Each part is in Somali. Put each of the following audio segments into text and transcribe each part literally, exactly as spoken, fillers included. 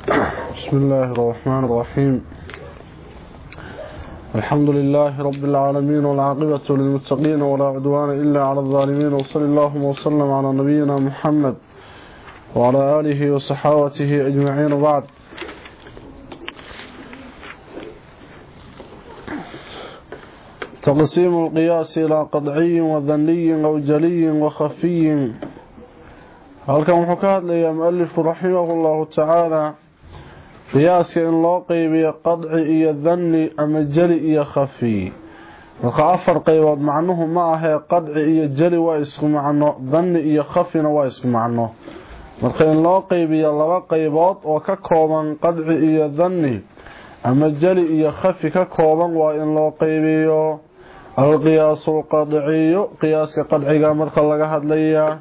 بسم الله الرحمن الرحيم. الحمد لله رب العالمين والعاقبة للمتقين ولا عدوان إلا على الظالمين، وصلى الله وسلم على نبينا محمد وعلى آله وصحابته أجمعين. بعد، تقسيم القياس إلى قطعي وظني أو جلي وخفي. هل كان حكاة لي مؤلف رحمه الله تعالى قياسك إن loo qaybiyo qadci iyo dhanni ama jali iyo khafi. marka afar qaybood macnuhu ma aha qadci iyo jali waa isku macno, dhanni iyo khafina waa isku macno. marka in loo qaybiyo laba qaybood oo ka kooban qadci iyo dhanni ama jali iyo khafi ka kooban waa in loo qaybiyo al-qiyaas al-qadci. qiyaaska qadciga marka laga hadlayaa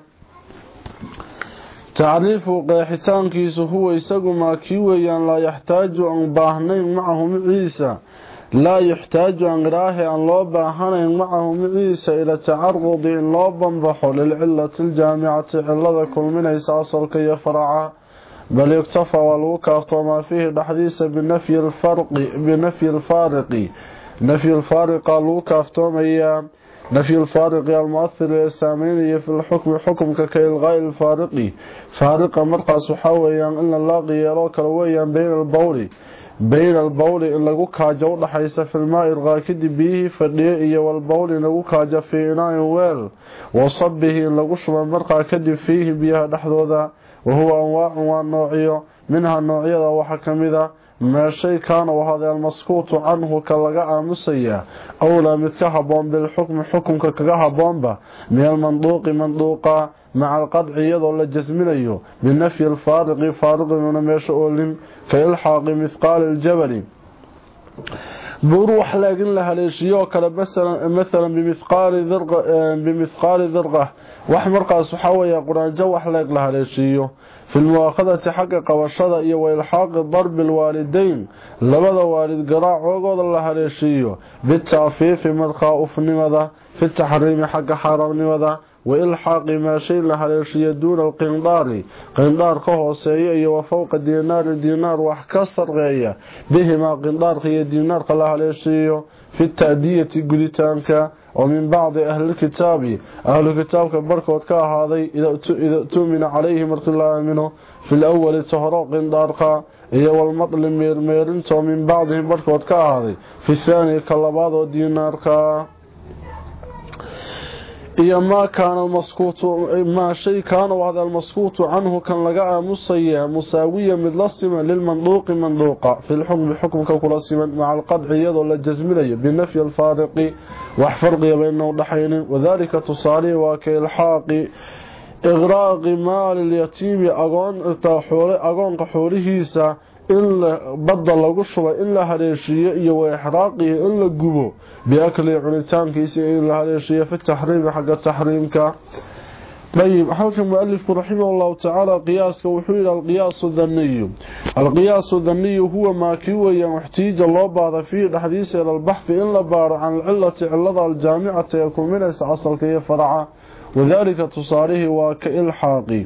تعريف قيحتان كيسو هو يساقو ما كيويا لا يحتاج أن باهنين معهم عيسى لا يحتاج أن راهي أن لا باهنين معهم عيسى إلى تعرض إن لا بنضحوا للعلة الجامعة علة كل من إساس الكي فرعا، بل يكتفى والوكاف وما فيه الحديث بنفي الفرق بنفي الفارق نفي الفارق الوكاف توميا نفي الفارق المؤثر الساميني في الحكم حكم كالغاء الفارقي فارق مرقى سحويا إن الله يراك رويا بين البول بين البول إن لقوكا جوض حيث في الماء الغاكد به فالنئي والبول إن لقوكا جفي إناء ويل وصبه إن لقوش من مرقى كد فيه بها نحذو ذا، وهو أنواع والنوعية منها النوعية وحكم ذا ما شيء كان وهذا المسكوت عنه كاللقاء مسيا أولا متكهبون بالحكم حكم ككهبون به من المنطوق منطوقا مع القطع يضل الجسمين بالنفي الفارق فارق من ميشؤول كإلحاق مثقال الجبل بروح لكن لها ليشيوك مثلا مثلا بمثقال ذرقه بمثقال ذرقه وحمرقه سحويه قران جوح لك لها ليشيو في المواخذة حق قوشده iyo وإلحاق ضرب الوالدين labada waalid garaacooda la haleeshiyo bitaafiif marqa ufnimada في التحريم حق حرامnimada وإلحاق ما شيء la haleeshiyo دون القنطار قنطار ka hooseeyo iyo فوق دينار دينار wax ka sarqeeya bihima قنطار iyo دينار la haleeshiyo في التأدية قديتانك. ومن بعض أهل الكتاب أهل الكتاب كبركوت كهذي إذا تؤمن عليه مرق الله منه في الأول تهرق دارقا إيه والمطل ميرميرنت، ومن بعضهم بركوت كهذي في الثاني كاللباض وديناركا. إيه ما كان المسكوت ما شيء كان وهذا المسكوت عنه كان لقاء مصيا مساويا مثل السمة للمنطوق منطوقا في الحكم بحكم كل السمة مع القطع يضل الجزمية بنفي الفارق وحفرق بينه ضحين. وذلك تصالي وكالحاق إغراق مال اليتيم أغان قحوريهيسا إلا بدل لغشبه إلا هريشية وإحراقه إلا قبو بأكل عنتان كيسي إلا هريشية في التحريم حق التحريمك. طيب، حكم المؤلف رحمه الله تعالى قياس وحيل القياس الذني. القياس الذني هو ما كيويا محتيج الله بعض فيه الحديث إلى البحث إلا بار عن العلة علة الجامعة يكون من أصل كي فرعا، وذلك تصاريه وكإلحاقي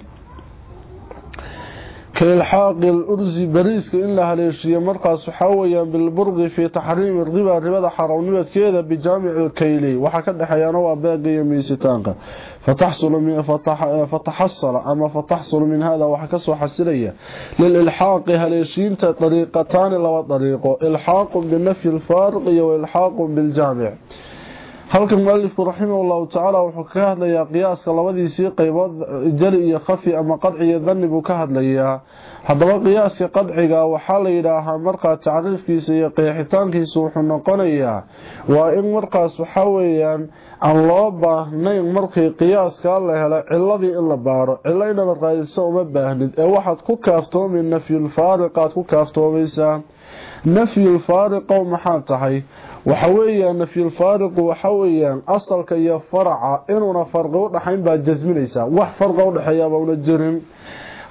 كالحاق الأرز بريسك إلا هليشية مرقى سحويا بالبرغ في تحريم الربا الربا حرونية كذا بجامع الكيلي وحكد حيانوا باقي ميستانك فتحصل من فتح فتحصل أما فتحصل من هذا وحكسوا حسرية للإلحاق هليشين طريقتان لو طريقه إلحاق بالنفي الفارق وإلحاق بالجامع. halkan muallifku rahimahullahu ta'ala wuxuu ka hadlayaa qiyaaska labadiisii qaybood jali iyo khafi ama qadci iyo dhanni buu ka hadlayaa. haddaba qiyaaska qadciga waxa la yiraahaa marka tacriifkiisa iyo qeexitaankiisa wuxuu noqonayaa waa in markaas waxa weeyaan aan loo baahnayn markii qiyaaska la helo ciladii in la baaro cilayna la raadiso uma baahnid ee waxaad ku kaaftoomin nafyul faariqaad ku kaaftoomaysaa. nafyul faariq maxaa tahay وحويا نفي الفارق وحويا أصلك يا فرع إننا فرق ودحين با جزمينيسا wax farq u dhaxeeya ba una jirin.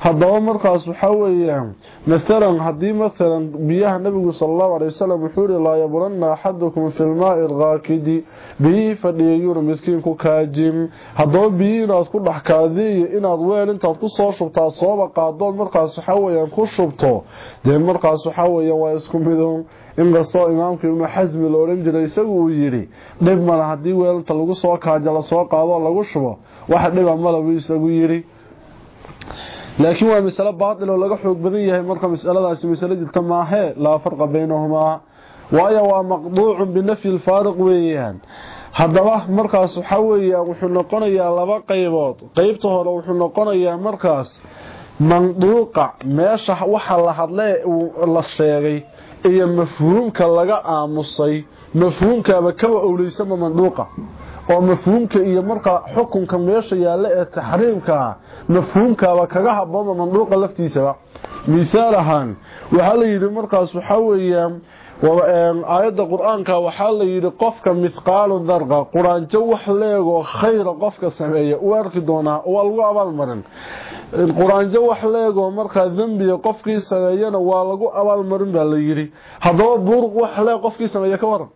haddaba markaas waxa weeyaan مثلا hadii مثلا biyaha nabigu sallallahu alayhi wasallam wuxuu yiri la yaburanna ahadukum fil ma'i raakidi bi fadiyayur miskiinku kaajim haddaba biyo inaad ku dhaxkaadiyo inaad weel intaad ku soo shubtaa sooba qaadood markaas waxa weeyaan ku shubto de markaas waxa weeyaan waa isku midoon in qasoo imaamku ibn Hazm loo oran jiray isagu uu yiri dib ma hadii weelta lagu soo kaajala soo qaado lagu shubo waxa dhiba ma lagu isagu yiri laakiin waa mas'ala baadil oo laga xoog badan yahay marka mas'aladaasi mas'ala jirta ma aha la farqa baynahuma waaya waa maqduuc binafyi al-fariq weeyaan haddaba markaas waxa weeyaan wuxuu noqonayaa laba qaybood qaybta hore wuxuu noqonayaa markaas manduuqa meesha waxa la hadlay la sheegay iyo mafhuumka laga aamusay mafhuumka ba kaba owleysama manduuqa oo mafhuumka iyo marka xukunka meesha yaala ee tahriimka mafhuumka ba kaga habboon manduuqa laftiisa misaal ahaan waxa la yiri markaas waxa weeyaan aayada quraanka waxa la yiri qofka mithqaalu dharqa quraanjo wax leego khayr qofka sameeyo u arki doona oo lagu abaal marin quraanjo wax leego marka dambiga qofkii sameeyana waa lagu abaal marin baa la yiri haddaba buur wax leego qofkii sameeyo ka waran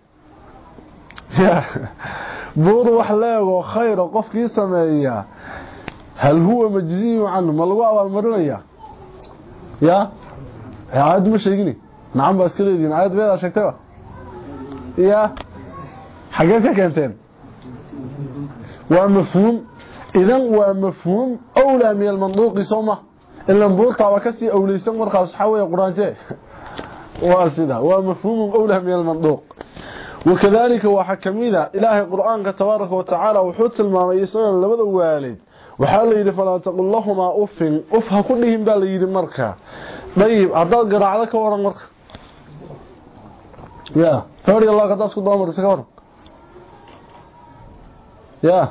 buur wax leego khayr qofkii sameeya hal huwa majziyu anhu ma lagu abaal marinaya ya aad ma sheegini نعم بس كده دي عاد بيضا شكتبه يا حاجات كانتين ومفهوم اذا ومفهوم اولى من المنطوق صومه الا نبوطا وكسي اوليسن مرخص حويه قرانجه واسده ومفهوم اولى من المنطوق وكذلك وحكميده الهي قرآن تبارك وتعالى وحوت الماميسن لبد والد وحال يدي فلا تقول لهما اف اف ها كلهم با ليدي marka طيب هذا قراعده كورن marka يا فوري الله قد اسكو دومر سكور يا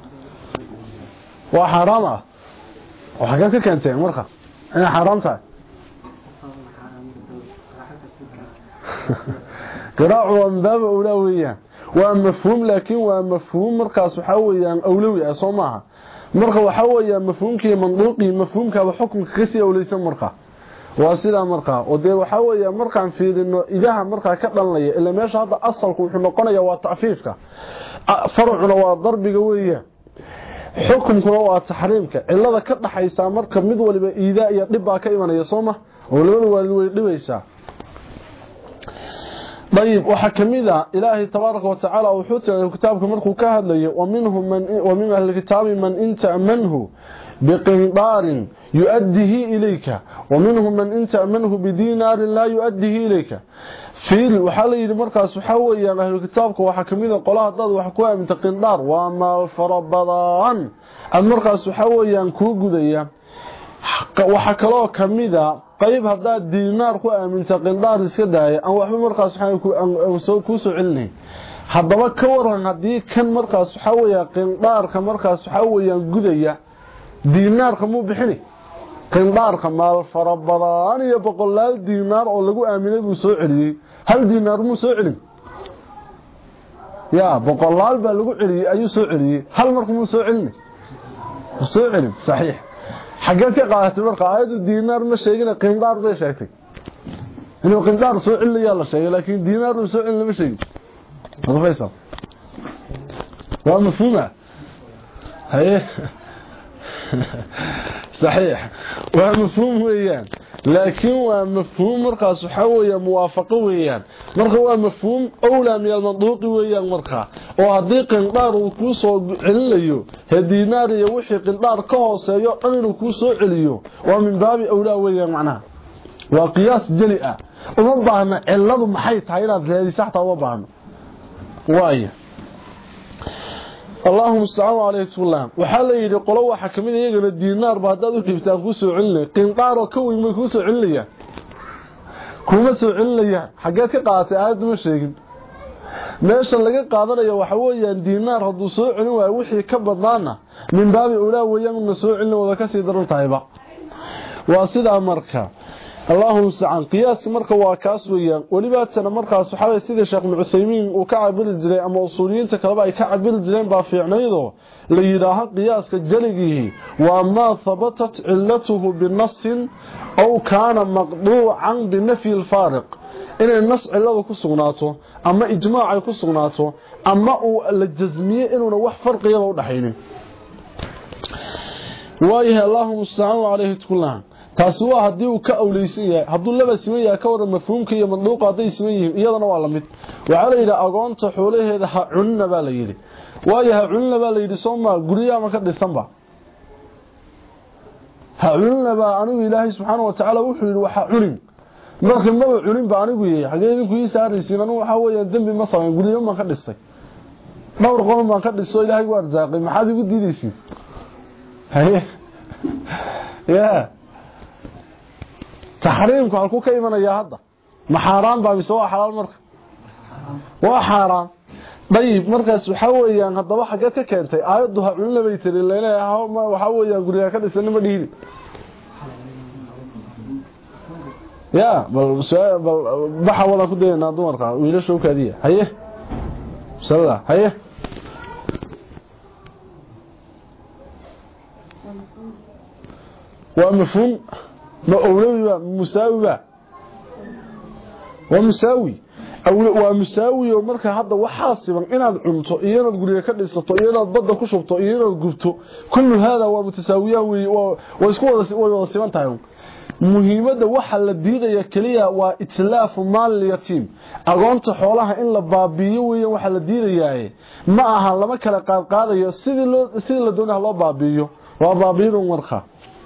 وحرامه وحاجات كانتين مرخه انا حرامتها قراءه من باب اولويه ومفهوم لكن ومفهوم مركز waxa weeyaan awlawi ah Soomaha marka waxa weeyaan mafhuumkii manduuqi mafhuumka wa xukunka kasi awlaysan marka waa sida marka oo de waxa weeyaan markaan fiirino ilaha marka ka dhalnaya ila meesha hadda asalku wuxuu noqonayaa waa ta'fiifka farcuna waa darbiga weeyaan xukunkuna waa tahriimka cilada ka dhaxaysa marka mid waliba iidaa iyo dhib baa ka imanaya Sooma oo labada waalid way dhibaysaa طيب وحكميدا إلهي تبارك وتعالى وحوته كتابك مرخو كهدلي ومنهم من ومن أهل الكتاب من إن تأمنه بقنطار يؤديه إليك ومنهم من إن تأمنه بدينار لا يؤديه إليك في وحالي المركز وحوي يا أهل الكتابك وحكميدا قولها ضد وحكوها من تقنطار وما الفربضان المركز وحوي ينكو قديا وحكلوه كميدا qayb hada diinaar ku aaminta qindaar iska daaya aan waxba markaas waxaan ku soo ku soo celinay hadaba ka waran hadii kan markaas waxa weeyaa qindaarka markaas waxa weeyaan gudaya diinaarka mu bixini qindaarka maal farabadaan iyo boqolaal diinaar oo lagu aaminay uu soo celiyay hal diinaar mu soo celin ya boqolaal ba lagu celiyay ayuu soo celiyay hal markuu mu soo celin soo celin saxiix حاجات قاعده marka aayadu diinaar ma sheegina qindaar bay sheegtay inuu qindaar soo celiyo la sheegay laakiin diinaar soo celin lama sheegin ma faysal waa mafhuuma hay صحيح waa mafhuum weeyaan laakiin waa mafhuum markaas waxa weeye muwaafaqo weeyaan marka waa mafhuum awla min al-manduuq weeyaan marka oo hadii qindaar uu ku soo celinayo hadiinaar iyo wixii qindaar ka hooseeyo dhan inuu ku soo celiyo waa min baabi awla weeyaan macnaha waa qiyaas jali ah uma baahna ciladu maxay tahay inaad leedahay saxta uma baahna waayo اللهم استعان عليه السلام وحال يدي قلو waxa kamid iyagana diinaar ba hadaad u dhibtaan ku soo celinay qindaar oo ka weyn ma ku soo celinaya kuma soo celinaya xageed ka qaatay aad ma sheegin meesha laga qaadanayo waxa weeyaan diinaar haduu soo celin waa wixii ka badnaana min baabi ulaa weeyaan soo celin wada ka sii daran tahayba waa sida marka اللهم استعان قياس marka waa kaas weeyaan waliba tan markaas waxa sida Sheekh Mucaymin uu ka cabir jiray ama usuuliyiinta kale ay ka cabir jireen baa fiicnaydo la yiraaha qiyaaska jaligihi waa ma thabatat illatuhu bin-nass aw kana maqdu'an bi-nafy al-fariq inay nas ciladu ku sugnaato ama ijmaac ay ku sugnaato ama uu la jazmiyo inuu wax farqiya u dhaxaynin waayaha Allahumma ista'an alayhi kullan taasi waa hadii uu ka awleysan yahay haduu laba siman yahay ka waran mafhuumka iyo madluuqa haday siman yihiin iyadana waa la mid waxa la yiraahdaa agoonta xoolaheeda ha cunna baa la yiri waayaha cunna baa la yiri Soomaa guriga ma ka dhisanba ha cunna baa anigu Ilaahay subhanahu wa ta'ala wuxuu yiri waxa cunin markii ma cunin baa anigu yahay xageedin ku isaaraysiin anigu waxa weeyaan dambi ma sameyn guriga ma ka dhistay dhowr qodob ma ka dhiso Ilaahay waa arsaaqay maxaad igu diidaysiin haye ya تحريمك halku ka imanaya hadda ma xaraan baa mise waa xalaal marka waa xaraan dayib markaas waxa weeyaan hadaba xagee ka keentay aayadu ha cunna bay tiri leeyahay waxa weeyaan guriga ka dhisan ma dhiiri ya bal bal baxa wada ku deena dumarka wiilasha u kaadiya haye sallallahu haye waa mafhum ما أولوي مساوي ومساوي ومساوي ومركا هذا وحاسبا إناد عمتو إياناد قولي كدسطو إياناد بدا كشبتو إياناد قبتو كل هذا ومتساوية ويسكو ويوصيبان تايون مهمة وحا لديدة يكليا وإتلاف مال اليتيم أغانت حولها إن لبابيو وحا لديدة ياهي معها لما كلا قاد قادة سيدي لدونها الله بابيو وبابيو مركا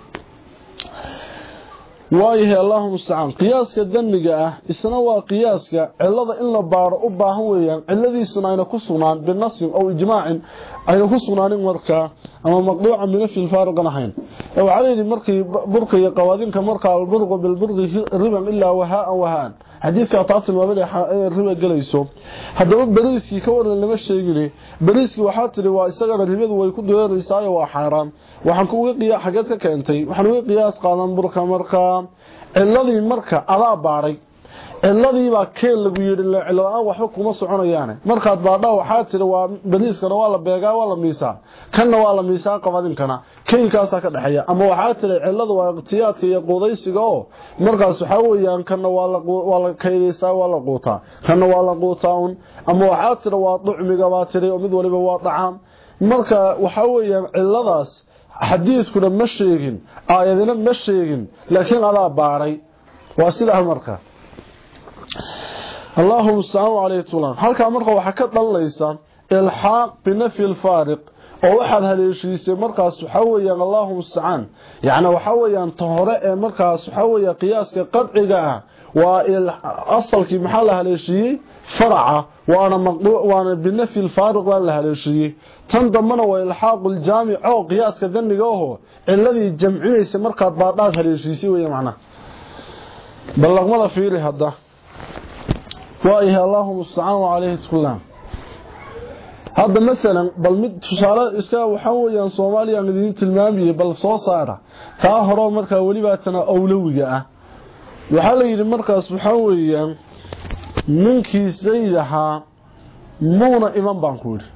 waayahay Allahumma musta'an qiyaaska daniga ah isna waa qiyaaska cilada in la baaro u baahan weeyaan ciladiisuna ayna ku sugnaan bin-nass aw ijmaa'in ayna ku sugnaanin marka ama maqduuca min fi al-fariq ahayn ee waxa leeyahay markii burka iyo qawaadinka marka al-burqu bil-burqi riban illa wahaa wahaan xadiidka taasina waa riba galayso hadaba bariiskii ka waran lama sheegin bariiskii waxa tiri waa isaga ribadu way ku dooraysaa waa xaraam waxaan ku uga qiyaa xageed ka keentay waxaan uga qiyaas qaadan burka marka ciladii marka adaa baaray ciladii baa keel lagu yiri ciladaan waxba kuma soconayaan markaad baadhaa waxa tiri waa bariiskana waa la beegaa waa la miisaa kanna waa la miisaa qabaadinkana keelkaas ka dhaxaya ama waxa tiri ciladu waa iqtiyaadka iyo qodaysiga oo markaas waxa weeyaan kanna waa la waa la kaydaysaa waa la quutaa kanna waa la quutaa ama waxa tiri waa ducmiga baa tiri oo mid waliba waa dhacaam marka waxa weeyaan ciladaas xadiiskuna ma sheegin aayadina ma sheegin laakiin adaa baaray waa sida marka Allahumma salli alayhi tulan halka marka waxa ka dhalaysa ilhaaq binafy al-fariq oo waxaad haleeshiisay markaas waxa weeyaan Allahumma sa'an yaani waxa weeyaan tahore ee markaas waxa weeyaa qiyaaska qadciga ah waa il asalkii maxaa la haleeshiyay farca waana maqduuc waana binafy al-fariq waa la haleeshiyay tan damana waa ilhaaq al-jaami' oo qiyaaska daniga oo ciladii jamcinaysa markaad baadhaad haleeshiisay weeyaan macna balaqmada fiiri hadda waayahay Allahumma salli alayhi kullan هذا مثلا بل mid tusaale iska waxa weeyaan Soomaaliya idin tilmaamiyay bal soo saara ka horo marka waliba tana awlawiga ah waxa la yiri markaas waxa weeyaan ninkii saydaha muuna iman baan ku yiri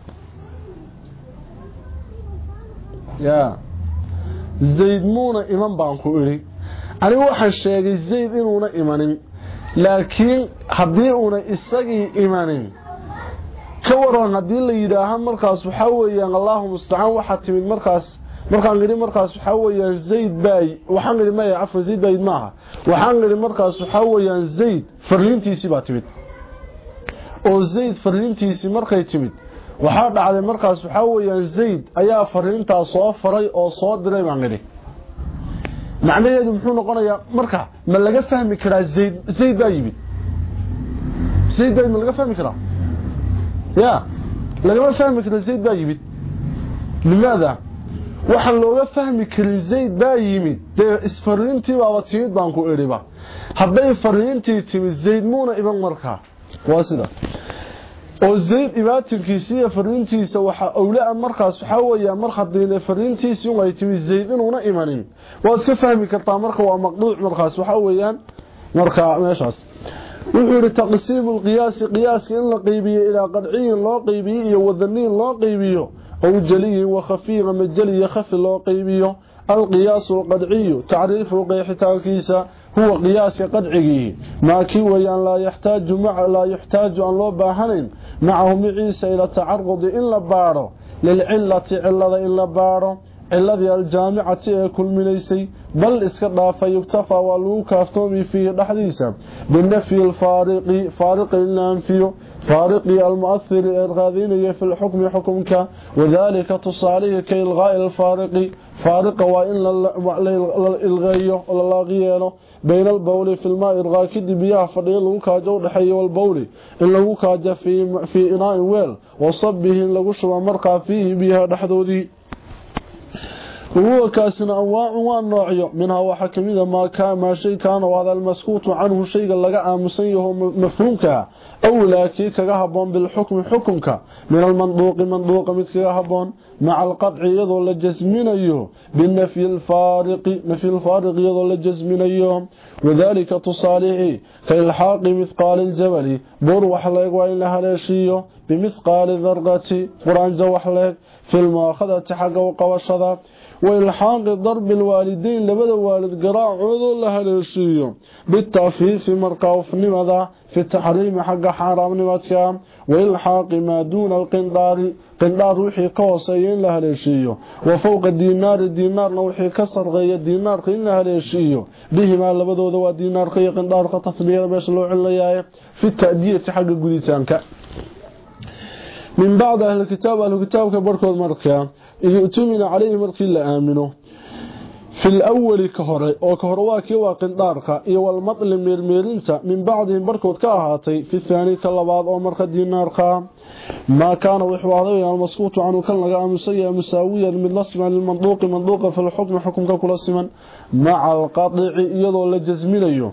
ya zayd muuna iman baan ku yiri ani waxaan sheegay zayd inuuna imanin laakiin hadii uuna isagii imanin kawaran hadii la yiraaha markaas waxa weeyaan Allahumma musta'an waxa timid markaas markaan niri markaas waxa weeyaan zayd bay waxaan niri ma yaafo zayd bay maaha waxaan niri markaas waxa weeyaan zayd fariintiisi baa timid oo zayd fariintiisi markay timid waxa dhacday markaas waxa weeyaan zayd ayaa fariintaas soo faray oo soo diray baan niri macnaheedu muxuu noqonayaa marka ma laga fahmi karaa zayd zayd baa yimid zayd bay ma laga fahmi karaa يا لما فهمك زيد با يمد لماذا waxaan looga fahmi karin zayd baa yimid isfariintii waa timid baan ku eriba haday fariintii timid zayd muuna iban marka waa sida oo zayd ibaatinkiisa fariintiisa waxa awlaa markaas waxa weeyaan mar hadii fariintiisa uu ay timi zayd inuuna imanin waa iska fahmi kartaa marka waa maqduuc markaas waxa weeyaan marka meeshaas wuxuu taqsiimul qiyaas qiyaaska in la qaybiyo ila qadciin loo qaybiyo iyo wadaniin loo qaybiyo oo jaliy wa khafiy majali khafi loo qaybiyo القياس القدعي تعريف قيحتاكيسا هو قياس قدعي ما كي ويان لا يحتاج مع لا يحتاج أن لو باهنين معه معيسى إلى تعرض إلا بارو للعلة علة إلا بارو الذي الجامعة كل منيسي بل اسكدها فيكتفى ولو كافتومي فيه الحديثة بالنفي الفارق فارق الانفي فارق المؤثر الغاذين في الحكم حكمك وذلك تصاليه كالغاء الفارق فارق وإن الغيه ولا غيره بين البول في الماء الغاكد بياه فضيل وكاجو دحي والبول إن لو كاجا في في إناء ويل وصبه لو شرب مرقى فيه بها دحدودي وهو كاسن أنواع ونوعيه منها وحكمه ما كان ما شيء كان وهذا المسكوت عنه شيء لغا آمسيه مفهومك أو لكي كغهبون بالحكم حكمك من المنطوق منطوق مثل كغهبون مع القطع يظل الجزمين أيه بالنفي الفارق نفي الفارق يظل الجزمين أيه وذلك تصالحي كالحاق مثقال الجبل بروح لك وإن لها لشيه بمثقال ذرغة قرآن زوح لك في المؤاخذة حق وقوشذا وإلحاق ضرب الوالدين لبدا والد قراع عوضو لها لشيه بالتعفيف في مرقى وفنمذا في التحريم حق حرام نمتك وإلحاق ما دون القندار قندار وحي كوصيين لها لشيه وفوق الدينار الدينار نوحي كسر غي الدينار قين لها لشيه بهما لبدا ذو الدينار قي قندار قتصبير باش لو علياي في التأدية حق قديتانك من بعد أهل الكتاب أهل الكتاب كبركوا المركة يؤتمن عليه مركي لا آمنه في الأول كهري أو كهرواكي وقندارك إيو المطل ميرميرينتا من بعدهم بركوا كاهاتي في الثاني كاللباد أو مركة دينارك ما كان وحواضي المسكوت عنه كان لغا مسيا مساويا من نصما للمنطوق منطوقا في الحكم حكم كل اسما مع القطع يضو لجزمينيو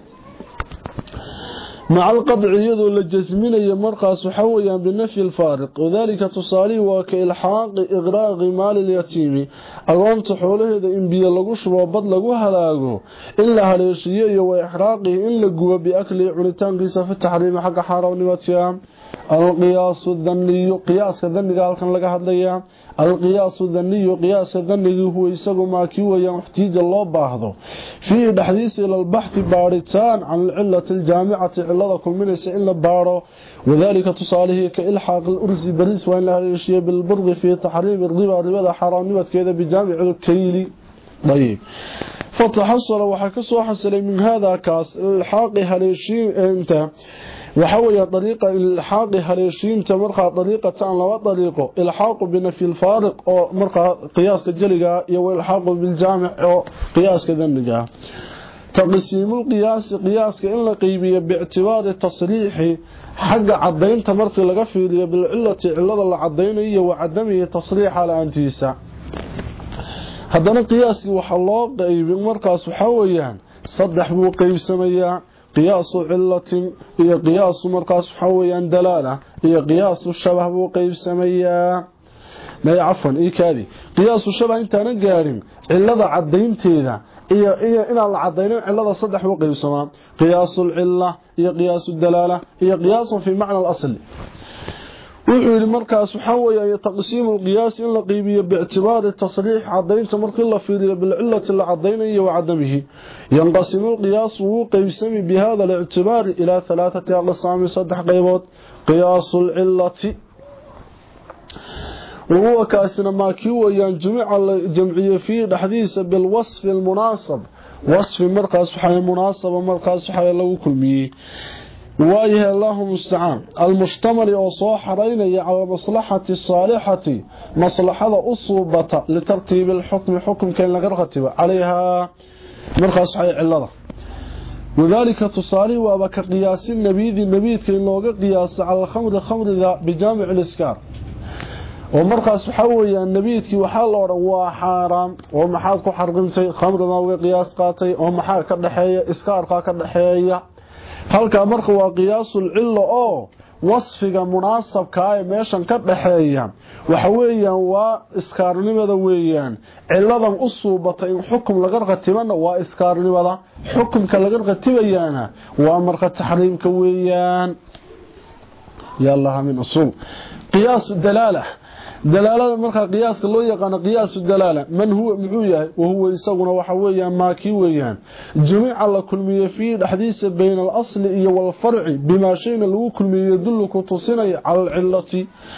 مع القطع يدو للجزمين مرقص حويا بالنفي الفارق وذلك تصالي وكإلحاق إغراق مال اليتيم أغانت حوله إن بي لغوش وبد لغو هلاغو إلا هليشيه وإحراقه إن لغو بأكل عنتان قيسا في التحريم حق حارة ونواتيام القياس الذني قياس الذني قال كان لغا هدليا القياس الذني قياس الذني هو يساقو ماكي ويحتيج الله باهضو في الحديث إلى البحث بارتان عن العلة الجامعة علة كل من إلا بارو وذلك تصاليه كإلحاق الأرز بريس وإن لها الشيء بالبرغ في تحريم الربا الربا حرامية كذا بجامع الكيلي طيب فتحصل وحكسوا حصل من هذا كاس الحاق هليشين انت وحوي طريقة الحاق هليشين تمرقى طريقة عن لو طريقه الحاق بنفي الفارق أو مرقى قياس كالجلقة يو الحاق بالجامع أو قياس كذنقة تقسيم القياس قياس كإن لقيبية باعتبار التصريح حق عدين تمرقى لغفير بالعلة علة العدينية وعدمه تصريح على أنتيسا هذا قياس وحالله قيب مرقى سحويان صدح بو قيب سميا قياس علة هي قياس مرقاس حويا دلالة هي قياس الشبه وقيب سميا ما عفوا اي كادي قياس الشبه انت انا قارن علة عدينتيدا هي هي ان العدينين علة صدح وقيب سما قياس العلة هي قياس الدلالة هي قياس في معنى الأصل وحول مركز حويا تقسيم القياس إن لقيبية باعتبار التصريح عدين تمرك الله في بالعلة العدينية وعدمه ينقسم القياس وقيسمي بهذا الاعتبار إلى ثلاثة أقسام صدح قيبات قياس العلة وهو كاسنا ما كيو ينجمع الجمعية فيه الحديث بالوصف المناسب وصف مركز حي مناسب ومركز حي له كلمي وايه الله المستعان المشتمل او سو خرينيا على مصلحه الصالحه مصلحه اصوبه لترتيب الحكم حكم كان لغا رتب عليها مرخص حي علده وذلك تصالي وبك قياس النبي النبي كان لوغا قياس على الخمر الخمر بجامع الاسكار ومرخص حويا النبي كي waxa la oran waa xaraam oo maxaad ku xarqintay khamrada oo qiyaas qaatay oo maxaa ka dhaxeeya iskaarka ka dhaxeeya halka marka waa qiyaasul cilla oo wasfiga munaasabka ah meeshan ka dhaxeeya waxa weeyaan waa iskaarnimada weeyaan ciladan u suubatay in xukum laga qatibana waa iskaarnimada xukumka laga qatibayana waa marka taxriimka weeyaan yalla min usul qiyaas dalalah دلالة مرخى قياس لو يقان قياس الدلالة من هو محوية وهو يساقنا وحويا ماكي ويان جميع الله كل مية فيه الحديث بين الأصل والفرع بما شئنا لو كل مية يدلك وتصنع على العلة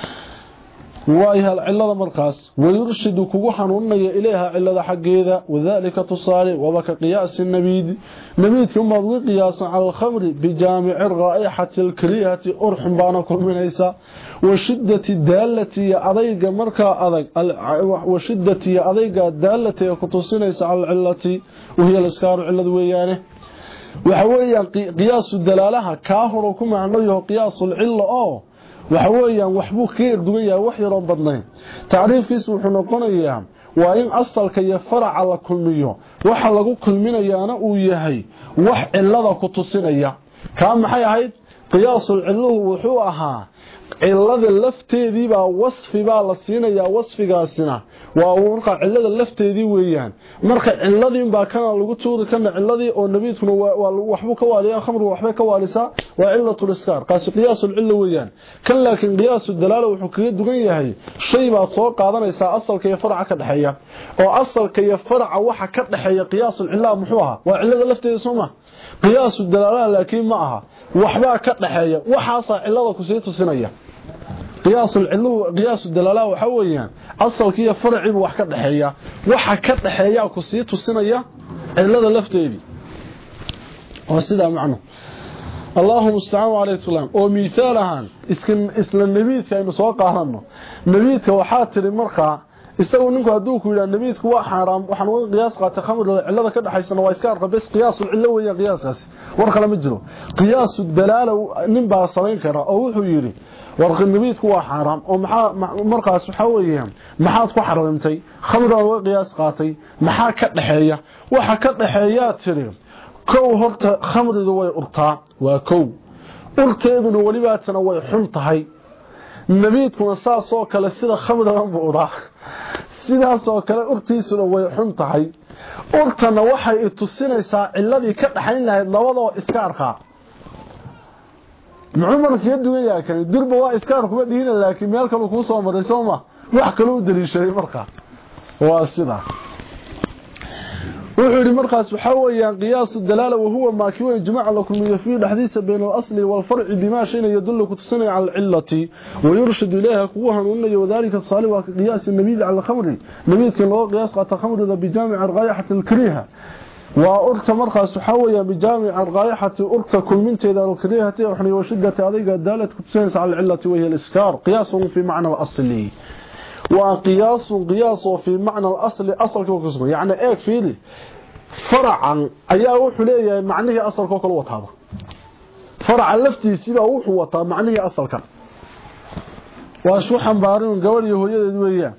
وايها العلة مرخاص ويرشد كوحن ونيا إليها علة حقيدة وذلك تصالي وبك قياس النبيد نبيد ثم ضوي قياسا على الخمر بجامع الرائحة الكريهة أرحم بانا كل من إيسا وشدة الدالة أضيق مركا أضيق وشدة أضيق الدالة كتصنيس على العلة وهي الإسكار علة ويانه وحويا قياس الدلالة كاهركم عنه قياس العلة أو وحويا وحبوك كير دوية وحي ربضنين تعريف كيس وحنقنيا وإن أصل كي يفرع على كل ميو وحلقوا كل من يانا ويهي وح علة كتصنيا كام حي هيد قياس العلة وحوها cilada lafteedii baa wasfi baa la siinayaa wasfigaasina waa warqa cilada lafteedii weeyaan marka ciladii baa kana lagu tuuri kana ciladii oo nabiidkuna waa waxbu ka waaliyaa khamru waxba ka waalisa waa cilatul iskar qaas qiyaasul cilla weeyaan kan laakiin qiyaasul dalaala wuxuu kaga dugan yahay shay baa soo qaadanaysa asalka iyo farca ka dhaxeeya oo asalka iyo farca waxa ka dhaxeeya qiyaasul cilla muxuu aha waa cilada lafteedii soo qiyaasul dalaala laakiin ma aha waxba ka dhaxeeya waxaasa cilada ku sii tusinaya قياس العلو قياس الدلاله waxa weeyaan asalkiiyo farciiba wax ka dhaxeeya waxa ka dhaxeeya ku sii tusinaya cilada lafteedii oo sida macno Allahu musta'an alayhi salaam oo miisaalahan iskin isla nabiidka aynu soo qaadano nabiidka waxa tiri markaa isagu ninku haduu ku yiraahdo nabiidku waa xaraam waxaan wada qiyaas qaata khamrada cilada ka dhaxaysana waa iska arqabis qiyaas cillo weeyaa qiyaasaas war kale ma jiro qiyaas dalaala nin baa sameyn kara oo wuxuu yiri warqi nabiidku waa xaraam oo maxaa markaas waxa weeyaan maxaad ku xaraamtay khamrada waa qiyaas qaatay maxaa ka dhaxeeya waxa ka dhaxeeya tiri kow horta khamradu way urtaa waa kow urteeduna waliba tan way xun tahay nabiidkuna saas oo kale sida khamrada u uraa sidaas oo kale urtiisuna way xun tahay urtana waxay tusinaysaa ciladii ka dhaxayn lahayd labadoo iska arkaa معمر كيدو يا كان درب waa iskaar kuma dhiina laakiin meel kale ku soo maray Sooma wax kale u daliishay marka waa sida wuxuu markaas waxa weeyaan qiyaas dalaala wahuwa ma kiwa jamaca lakum yafiid hadisa bayna al-asli wal-far'i bima shayna yadullu tusani ala al-illati wa yurshid ilayha kuwa hanuunaya wadalika salih wa qiyaas an-nabi ala al-khamri nabiyka loo qiyaas qata khamrida bi jami' ar-rayhat al-kariha وأرت مرخص وحوية بجامع الرائحة أرت كل من تيدا الكريهة وحني وشدة هذه دالت كتسينس على العلة وهي الإسكار قياس في معنى الأصلي وقياس قياس في معنى الأصلي أصل كوكسم يعني ايك فيلي فرعا أيها وحلية معنيه أصل كوكل وطابة فرعا لفتي سيبا وحوطا معنيه أصل كان واشوحا بارين قولي هوية دوية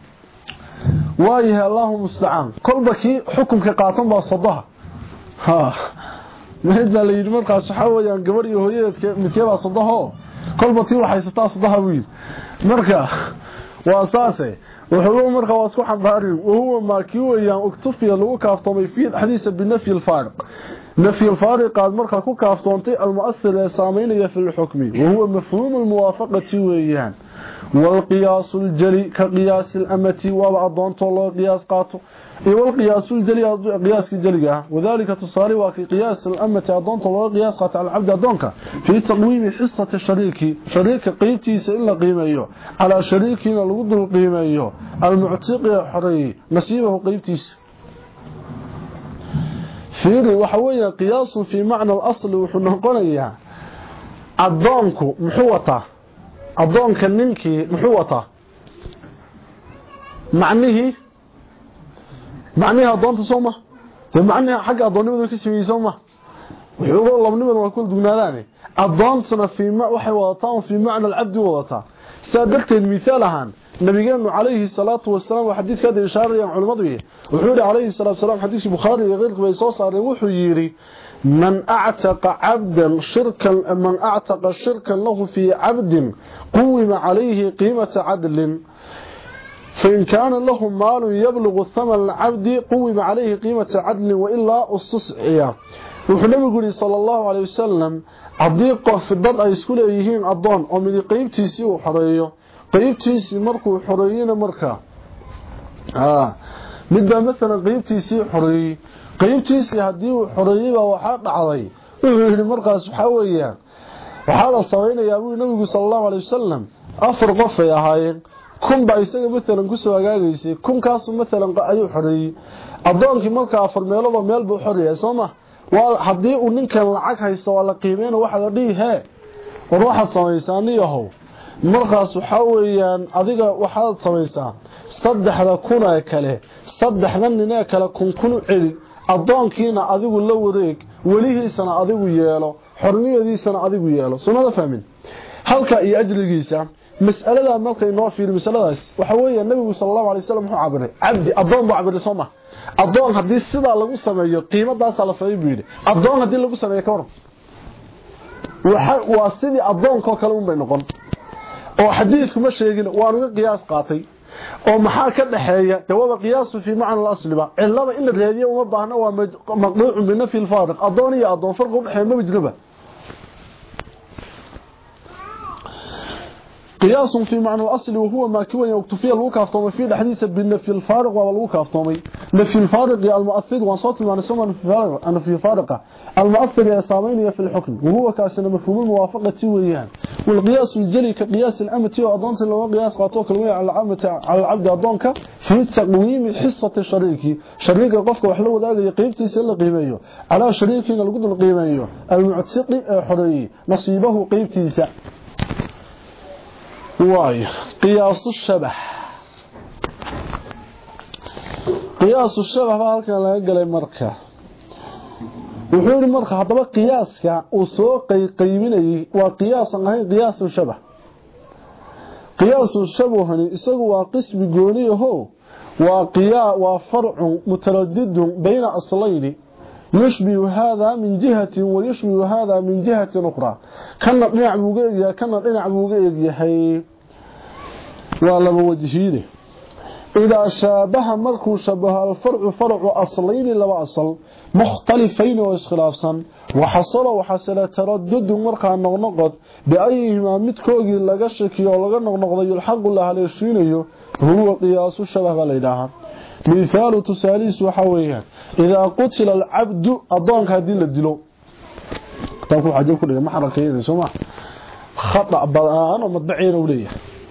وايه اللهم استعان كلبكي حكمك قاطن با صدها ها مهد لا يدمر قاس حويان غبر iyo hooyadka midkeeba صدها كلبتي waxay sataa صدها wiil marka waa saase wuxuu marka waa isku xambaari oo ma kiwayaan uktufiya lagu kaaftoomay fi hadiisa binafi al-fariq nafi al-fariq qaad marka ku kaaftoontay al-mu'assir ee saameynaya fi al-hukmi wa huwa mafhum al-muwafaqati weeyaan والقياس الجلي كقياس الأمة وأضونت الله قياس قاطو والقياس الجلي قياس الجلي وذلك تصاري وقياس الأمة أضونت الله قياس قاطو على العبد أضونك في تقويم حصة الشريك شريك قيمتي سئل قيمة على شريكنا الوضع القيمة المعتق حري نسيبه قيمتي فيري وحوية قياس في معنى الأصل وحنقنية أضونك محوطة adoonka ninkii muxuu wataa macnihi macnihi adoonta Sooma waa macnihi xagga adoonnimada ka sameeyay Sooma wuxuu labnimada waa ku dugnaadaan adoontuna fiima waxay wadataan fi macna al-abd wadataa saadaqteen miisaalahan nabigeenu calayhi salaatu wasalaam waa xadiis ka ishaarayaan culimadu wuxuu alayhi salaatu wasalaam xadiis Bukhari iyo qeyrkiisa soo saareen wuxuu yiri من أعتق عبدا شركا من أعتق شركا له في عبد قوم عليه قيمة عدل فإن كان له مال يبلغ ثمن العبد قوم عليه قيمة عدل وإلا استصعيا وحنبي يقول صلى الله عليه وسلم عضيقه في الضد أي سكول أيهين أضان ومن قيبتيسي وحريه قيبتيسي مركو حريين مركا آه midba مثلا qeybtiisii xoreeyay qeybtiisii hadii xoreeyay waxa dhacday wuxuu yiri markaas waxa weeyaan waxa la sameeyaa uu nabigu sallallahu alayhi wasallam afar qof ay ahaayeen kun ba isaga مثلا ku soo agaagaysay kun kaas مثلا ayuu xoreeyay adoonkii marka afar meelood meel buu xoreeyay Soomaa waa hadii uu ninkan lacag haysto wala qiimeeyay waxa la dhigay war waxa sameeysaaniyahow markaas waxa weeyaan adiga waxa sameeysaa saddexda kun ee kale saddexdan nin ee kale kun kun cili adoonkiina adigu la wareeg walihiisana adigu yeelo xorniyadiisana adigu yeelo sumada fahmin halka iyo ajrigiisa mas'alada markay noo fiir mas'aladaas waxa weeye nabigu sallallahu alayhi wasallam wuxuu cabiray abdi adoon buu cabiray Soomaa adoon hadii sida lagu sameeyo qiimadaas la sameeyo adoon hadii lagu sameeyo ka waran waxa waa sidii adoonka kale un bay noqon oo xadiisku ma sheegin waa uga qiyaas qaatay oo maxaa ka dhaxeeya dawada qiyaasu fi macna al-asliba cilada in la raadiyo uma baahna waa maqduuc min nafi al-fariq adoon iyo adoon farq u dhaxeeya ma jirba قياس في معنى الأصل وهو ما كوى يكتفي الوكافتومي في الحديث بالنفي الفارق والوكافتومي نفي الفارق المؤثر وصوت المعنى سمى نفي الفارقة المؤثر يسامين في الحكم وهو كاسنا مفهوم الموافقة ويان والقياس الجلي كقياس الأمة وأضانت اللي قياس قاطوك الوية على على العبد أضانك في تقويم حصة الشريك شريك قفك وحلو ذلك يقيبتي سل قيميه على شريك القدر القيميه المعتق حري نصيبه قيبتي سع واي قياس الشبه قياس الشبه halka laga galay marka wuxuu marka hadaba qiyaaska uu soo qaybinayay waa qiyaas aan ahayn qiyaas shabah qiyaas shabahani isagu waa qismi gooniyaho waa qiyaa waa far'u mutaraddid bayna aslayn يشبه هذا من جهة ويشبه هذا من جهة أخرى كان نعنع بوغية كان نعنع بوغية هي ولا بوجهينه إذا شابه مركو شبه الفرع فرع أصلين لو أصل مختلفين وإسخلافا وحصل وحصل تردد مركا النغنقض بأيهما متكوغي لغشكي ولغا نغنقض يلحق الله عليه هو قياس الشبه ليلها مثال تساليس وحويها إذا قتل العبد أضانك هذه للدلو تقول حاجة كله ما حركين سمع خطأ بضان ومطبعين وليه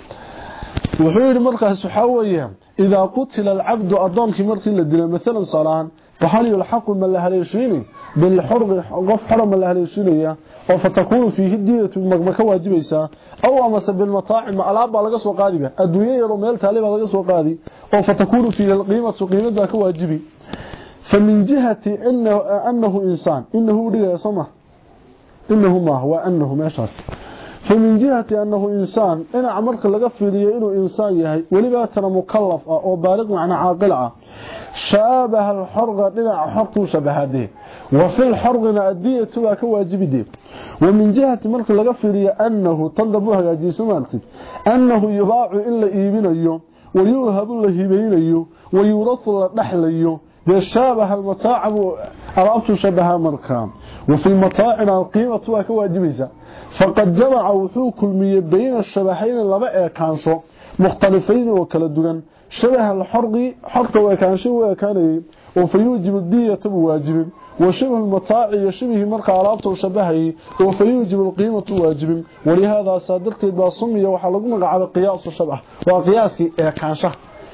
وحير مركز وحويها إذا قتل العبد أضانك مركز للدلو مثلا صلاة فحال يلحق من لها ليشيني بالحرق غف حرم من لها ليشيني فتكون فيه الدية مكة واجبيسا أو أمس بالمطاعم ألعب على قصوى قادمة الدنيا يرميل تاليب على قصوى قادي أو فتكون فيه القيمة قيمة ذاك واجبي فمن جهة إنه, أنه إنسان إنه ريا سمح إنه ما هو أنه ما شاس فمن جهة أنه إنسان إن عمرك لقفل لي إنه إنسان يهي ولباتنا مكلف أو بالغ معنا عاقلة شابه الحرق لنا حرق شبه هذه وفي الحرق الدية تبقى كواجب دي ومن جهة مرك لقفل لي أنه تنضبوها يا جيسو مالتك أنه يباع إلا إيبين أيوم ويوهب الله هبين أيوم ويورث الله نحل أيوم بشابه المطاعم أرابط شبه مركام وفي المطاعم القيمة تبقى كواجبيسا فقد جمع وحوك المية بين الشبهين لبقى كانسو مختلفين وكالدوغان شبه الحرق حرق وكانشي وكاني وفيوجب الدية واجب وشبه المطاع يشبه مرقى عرابته وشبهه وفيوجب القيمة واجب ولهذا صادقت باصمية وحلقنا على قياس الشبه وقياسك كانشه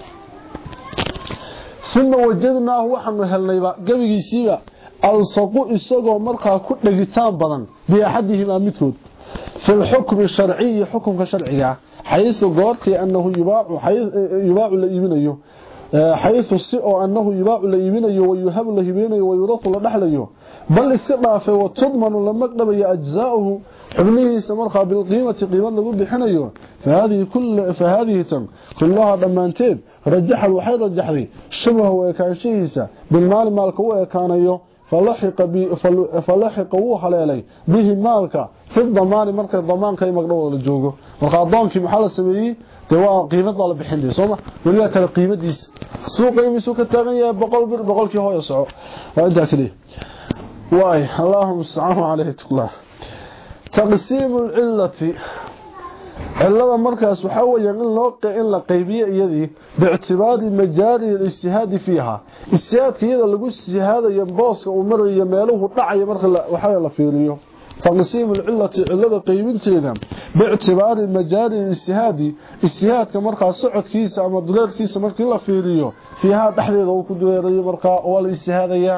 ثم وجدناه وحن هلنيبا قبيسيبا الصقو اسغو مرقى كدغيتان بدن بأحدهما متود في الحكم الشرعي حكم شرعي حيث قلت أنه يباع حيث يباع لإيمانيه حيث السئو أنه يباع لإيمانيه ويهب لإيمانيه ويرث لنحليه بل استقلافه وتضمن لما قدم أجزاؤه حبنيه سمرخى بالقيمة قيمة لقود بحنيه فهذه كل فهذه تم كلها ضمانتين رجح الوحيد رجح ذي شبه ويكانشيسا بالمال مالك ويكانيه فلحق بي فلحق وحلالي به مالك في الضمان marka dhamaanka ay magdhow la joogo marka adoonki maxaa la sameeyay waa qiimada la bixinay Soomaa waliba kala qiimadiis suuqa imisu ka taagan yahay boqol bir boqolkii hooyo soco waa inta kaliya waay Allahumma salli alayhi tullah taqsim al-illati cilada markaas waxa weeyaan in loo in la qaybiyo iyadii biictibaari majaari al-ijtihaad fiiha ijtihaadkiyada lagu ijtihaadayo booska uu marayo meeluhu dhacayo marka waxa la fiiriyo تقسيم العلة علة قيبنتينا باعتبار مجال الاجتهاد اجتهادك مرقى سعود كيسا اما دولار كيسا مرقى الله فيريو فيها تحديد وكدويري مرقى والاجتهادية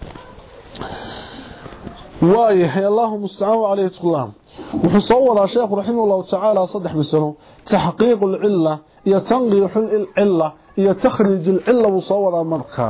وايه اللهم استعانوا عليه تقلام وحصور شيخ رحمه الله تعالى صدح بسنه تحقيق العلة يتنقيح العلة يتخرج العلة وصور مرقى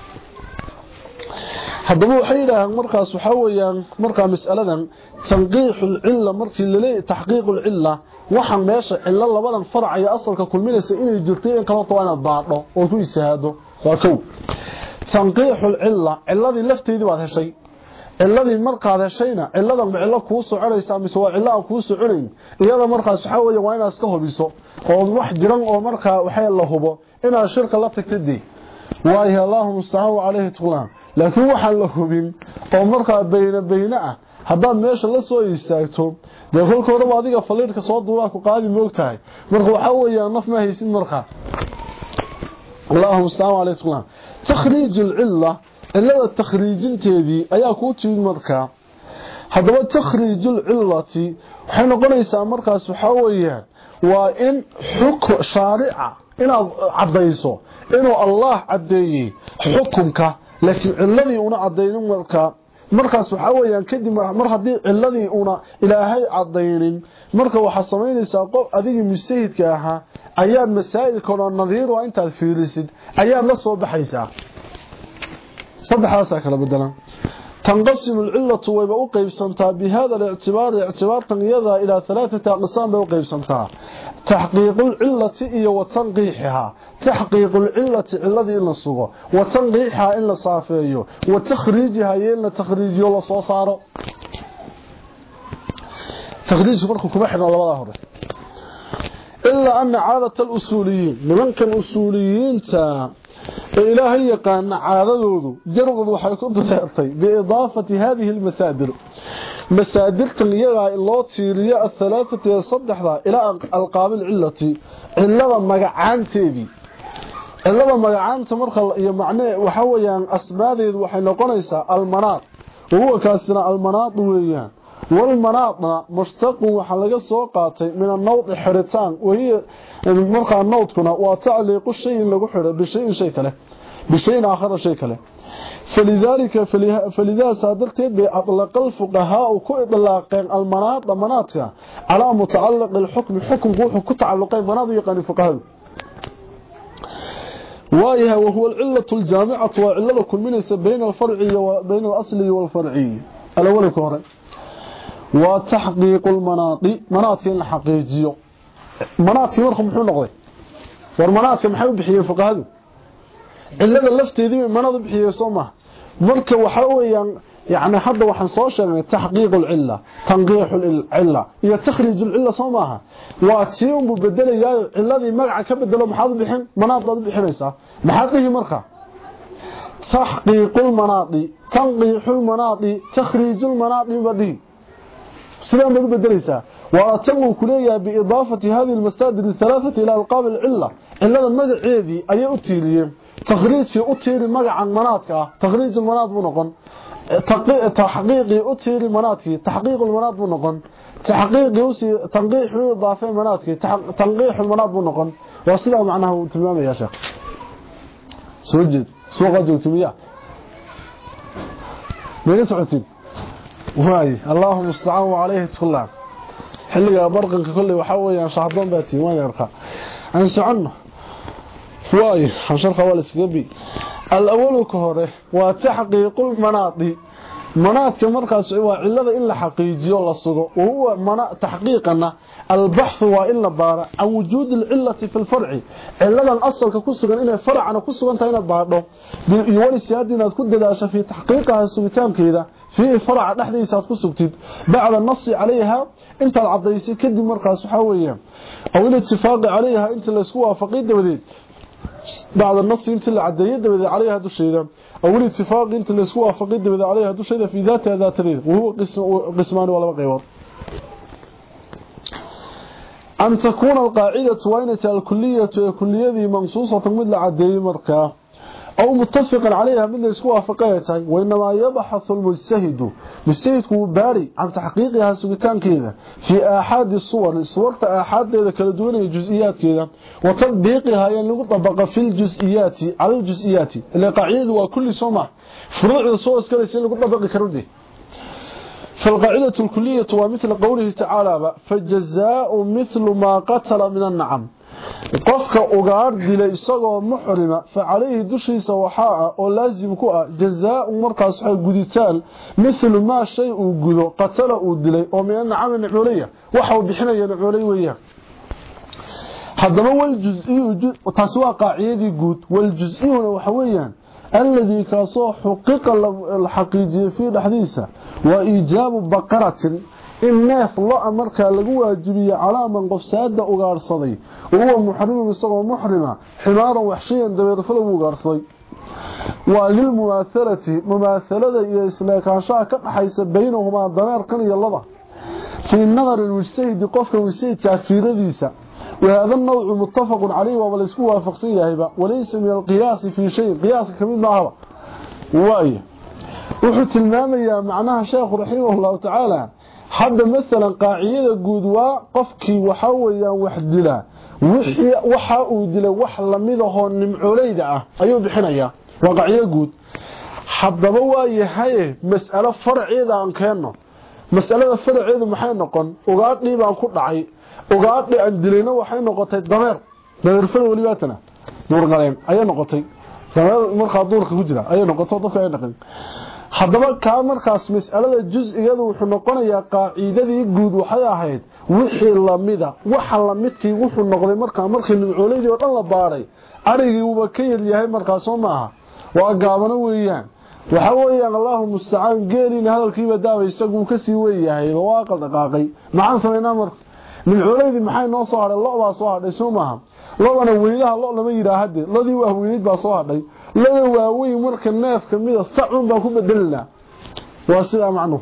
haddaba waxay yiraahdaan markaas waxa weeyaan marka mas'aladan tanqiixul illa markii la leeyahay tahqiiqul illa waxaan meesha illa labadan farac ay asalka kulminaysa inay jirto in kala toona baadho oo ku isaado waa kow tanqiixul illa illadii lafteedii baad heshay illadii markaad heshayna illadan macilla ku soconaysa mise waa illa ku soconayn iyada markaas waxa weeyaan waa inaad iska hubiso oo wax jiran oo marka waxay la hubo inaad shirka la tagtay waayo Allahumma salli alayhi tuqlan laakiin waxa la hubin oo marka bayna bayna ah haddii meesha la soo istaagto de kolkooda adiga faliirka soo duulaa ku qaadi moogtahay marka waxa weeyaan naf ma haysin marka Allahumma salli alayhi wasallam takhriij al-illa illa takhriijinteedii ayaa ku timid marka haddaba takhriij al-illati waxay noqonaysaa markaas waxa weeyaan waa in xukm shaarica inaad cadayso inuu Allah cadeeyay xukunka laakiin cilladii una cadeynin marka markaas waxa weeyaan kadib mar hadii cilladii una ilaahay cadeynin marka waxa sameynaysaa qof adiga mujtahidka aha ayaa masaa'ilka oo nadiir oo intaad fiirisid ayaa la soo baxaysaa saddexaas kala bedelan تنقسم العلة ويبقى قيبسنتها بهذا الاعتبار اعتبار تنقيضها إلى ثلاثة أقسام بقى قيبسنتها تحقيق العلة إيا وتنقيحها تحقيق العلة الذي إلا الصغة وتنقيحها إلا صافيه وتخريجها إلا تخريجه إلا صوصاره تخريج فرق كبحنا الله ظاهره إلا أن عادة الأصوليين لمن كان أصوليين تا إلهي يقان عادته جرد waxay ku dheertay biidaafati hadhihi almasaadir masaadirta iyaga loo tiiriyo athalathati saddexda ila alqaab alillati illada magacaanteedii illada magacaanta marka iyo macnaa waxa weeyaan asmaadeedu waxay noqonaysaa almanaad oo kaasina almanaad weeyaan والمناطنا مشتق وحلقة سوقاتي من النوط حرتان وهي مرقى النوط كنا وتعليق الشيء اللي قحره بشيء شيء كله بشيء آخر شيء كله فلذلك فلذا سادرت بأطلق الفقهاء وكإطلاقين المناط مناطها على متعلق الحكم حكم روحه كتعلقين مناطق يقاني فقهاء وايها وهو العلة الجامعة وعلة كل من بين الفرعي وبين الأصلي والفرعي الأول كوري وتحقيق المناطق مناطق الحقيقيه مناطق marka muxuu noqday war manaaطق maxay u bixiyeen fuqahadu illada lafteedii manaaطق bixiyeen Soomaa marka waxa weeyaan yaani hadda waxaan soo sheegnay tahqiiq al-illa tanqiix al-illa iyo takhrij al-illa Soomaa waa tii uu bedelayaa illadii magaca ka bedelo maxaad bixin manaaطق bixinaysa maxaad dhihi marka tahqiiq al-manaaطق tanqiix al-manaaطق takhrij al-manaaطق badii سلام بدو بدليسا واتموا كليا بإضافة هذه المسادر الثلاثة إلى ألقاب العلة إلا المجعيدي أي أتيري تخريج في أتيري مجع عن مناطق تخريج المناطق بنقن تحقيقي أتيري مناطق تحقيق المناطق بنقن تحقيق يوسي تنقيح إضافة مناطق تنقيح المناطق بنقن وصلوا معناه تمام يا شيخ سوجد سوق جوتمية من سعتين واي اللهم استعانوا عليه تخلع حلقة برقنك كله وحاوي عن شعبان باتي وين يرقى عن سعنه واي حنشرخ والس قبي الأول كهره وتحقيق المناطق مناطك مركز وعلده إلا حقيقي ولا صغو وهو منا تحقيقنا البحث وإلا بارا عن وجود العلة في الفرع علة الأصل ككسغن إنه فرع أنا كسغن تاينا بارو يولي السيادين تكون داشا في تحقيقها السبتان كذا في فرع دحديسا كسغتيد بعد النص عليها انت العضيسي كدي مركز حويا أو الاتفاق عليها انت اللي اسكوها فقيد دوديد بعد النص انت اللي عديد دوديد عليها دشيدا أو الاتفاق انت اللي اسكوها فقيد دوديد عليها دشيدا في ذاتها ذات ريد وهو قسم قسمان ولا بقيور أن تكون القاعدة وينة الكلية كلية منصوصة مثل عدي مركا أو متفقا عليها من اسكوها فقيتها وإنما يبحث المجتهد مجتهد هو باري عن تحقيقها سبتان كذا في آحاد الصور الصور آحاد إذا كالدون الجزئيات كذا وتطبيقها ينلغ طبق في الجزئيات على الجزئيات اللي قاعدة وكل سمع فروع الصور كذا ينلغ طبق كرده فالقاعدة الكلية ومثل قوله تعالى فالجزاء مثل ما قتل من النعم qofka ugaar dilay isagoo muxrima fa calayhi dushiisa waxa oo laazim ku ah jazaa markaas waxa guditaan mislu ma shay uu gudo qatala uu dilay oo meena camal culiya waxa uu bixinayaan culay weeyaan hadaba wal juz'i taswa qaaciyadi guud wal juz'iyuna waxa weeyaan alladhi kaasoo xuqiiqa al-haqiiqi fi dhaxdiisa wa ijaab baqaratin الناف الله أمرك لقوا واجبية على من قفساد أغارصدي وهو محرم مستوى محرمة حمارا وحشيا دبير فلو أغارصدي وللمماثلة مماثلة إسلاك عشاء كحيث بينهما ضمير قني الله في النظر المجتهد قفك المجتهد تأثير ذيسا وهذا النوع متفق عليه وملسكوها فقصية هبا وليس من القياس في شيء قياس كمين معه وإيه وحث المامية معناها شيخ رحمه الله تعالى حد مثلا قاعده غود وا قفكي waxa weeyaan wax dila wixii waxa uu dilay wax lamid ah oo nimcooleyda ah ayuu bixinaya waa qaacido guud hadaba waa yahay mas'alo farciida aan keeno mas'alada farciida maxay noqon ugaadhi baan ku dhacay ugaadhi aan dilayna waxay noqotay dameer dameer fal walibaatana door qaleen ayay noqotay marka doorka ku jira ayay noqotay dadka ay dhaqan hadaba ka markaas mas'alada juz'iyadu wuxuu noqonayaa qaacidadii guud waxay ahayd wixii lamida waxa lamidkii wuxuu noqday marka markii nimcooleydi oo dhan la baaray arigii uu ka yahay markaas oo maaha waa gaabana weeyaan waxa weeyaan Allahu musta'an geelin hadalkiiba daaway isagu ka sii weeyahay waa qaldaqaaqay maxaan sameynaa mar nimcooleydi maxay noo soo haray lo baa soo hadhay soo maaha lobana weeylaha lo lama yiraahdo lodii waa weeyid baa soo hadhay lada waaweey marka neef kamida sacun baa ku bedelna waa sida macno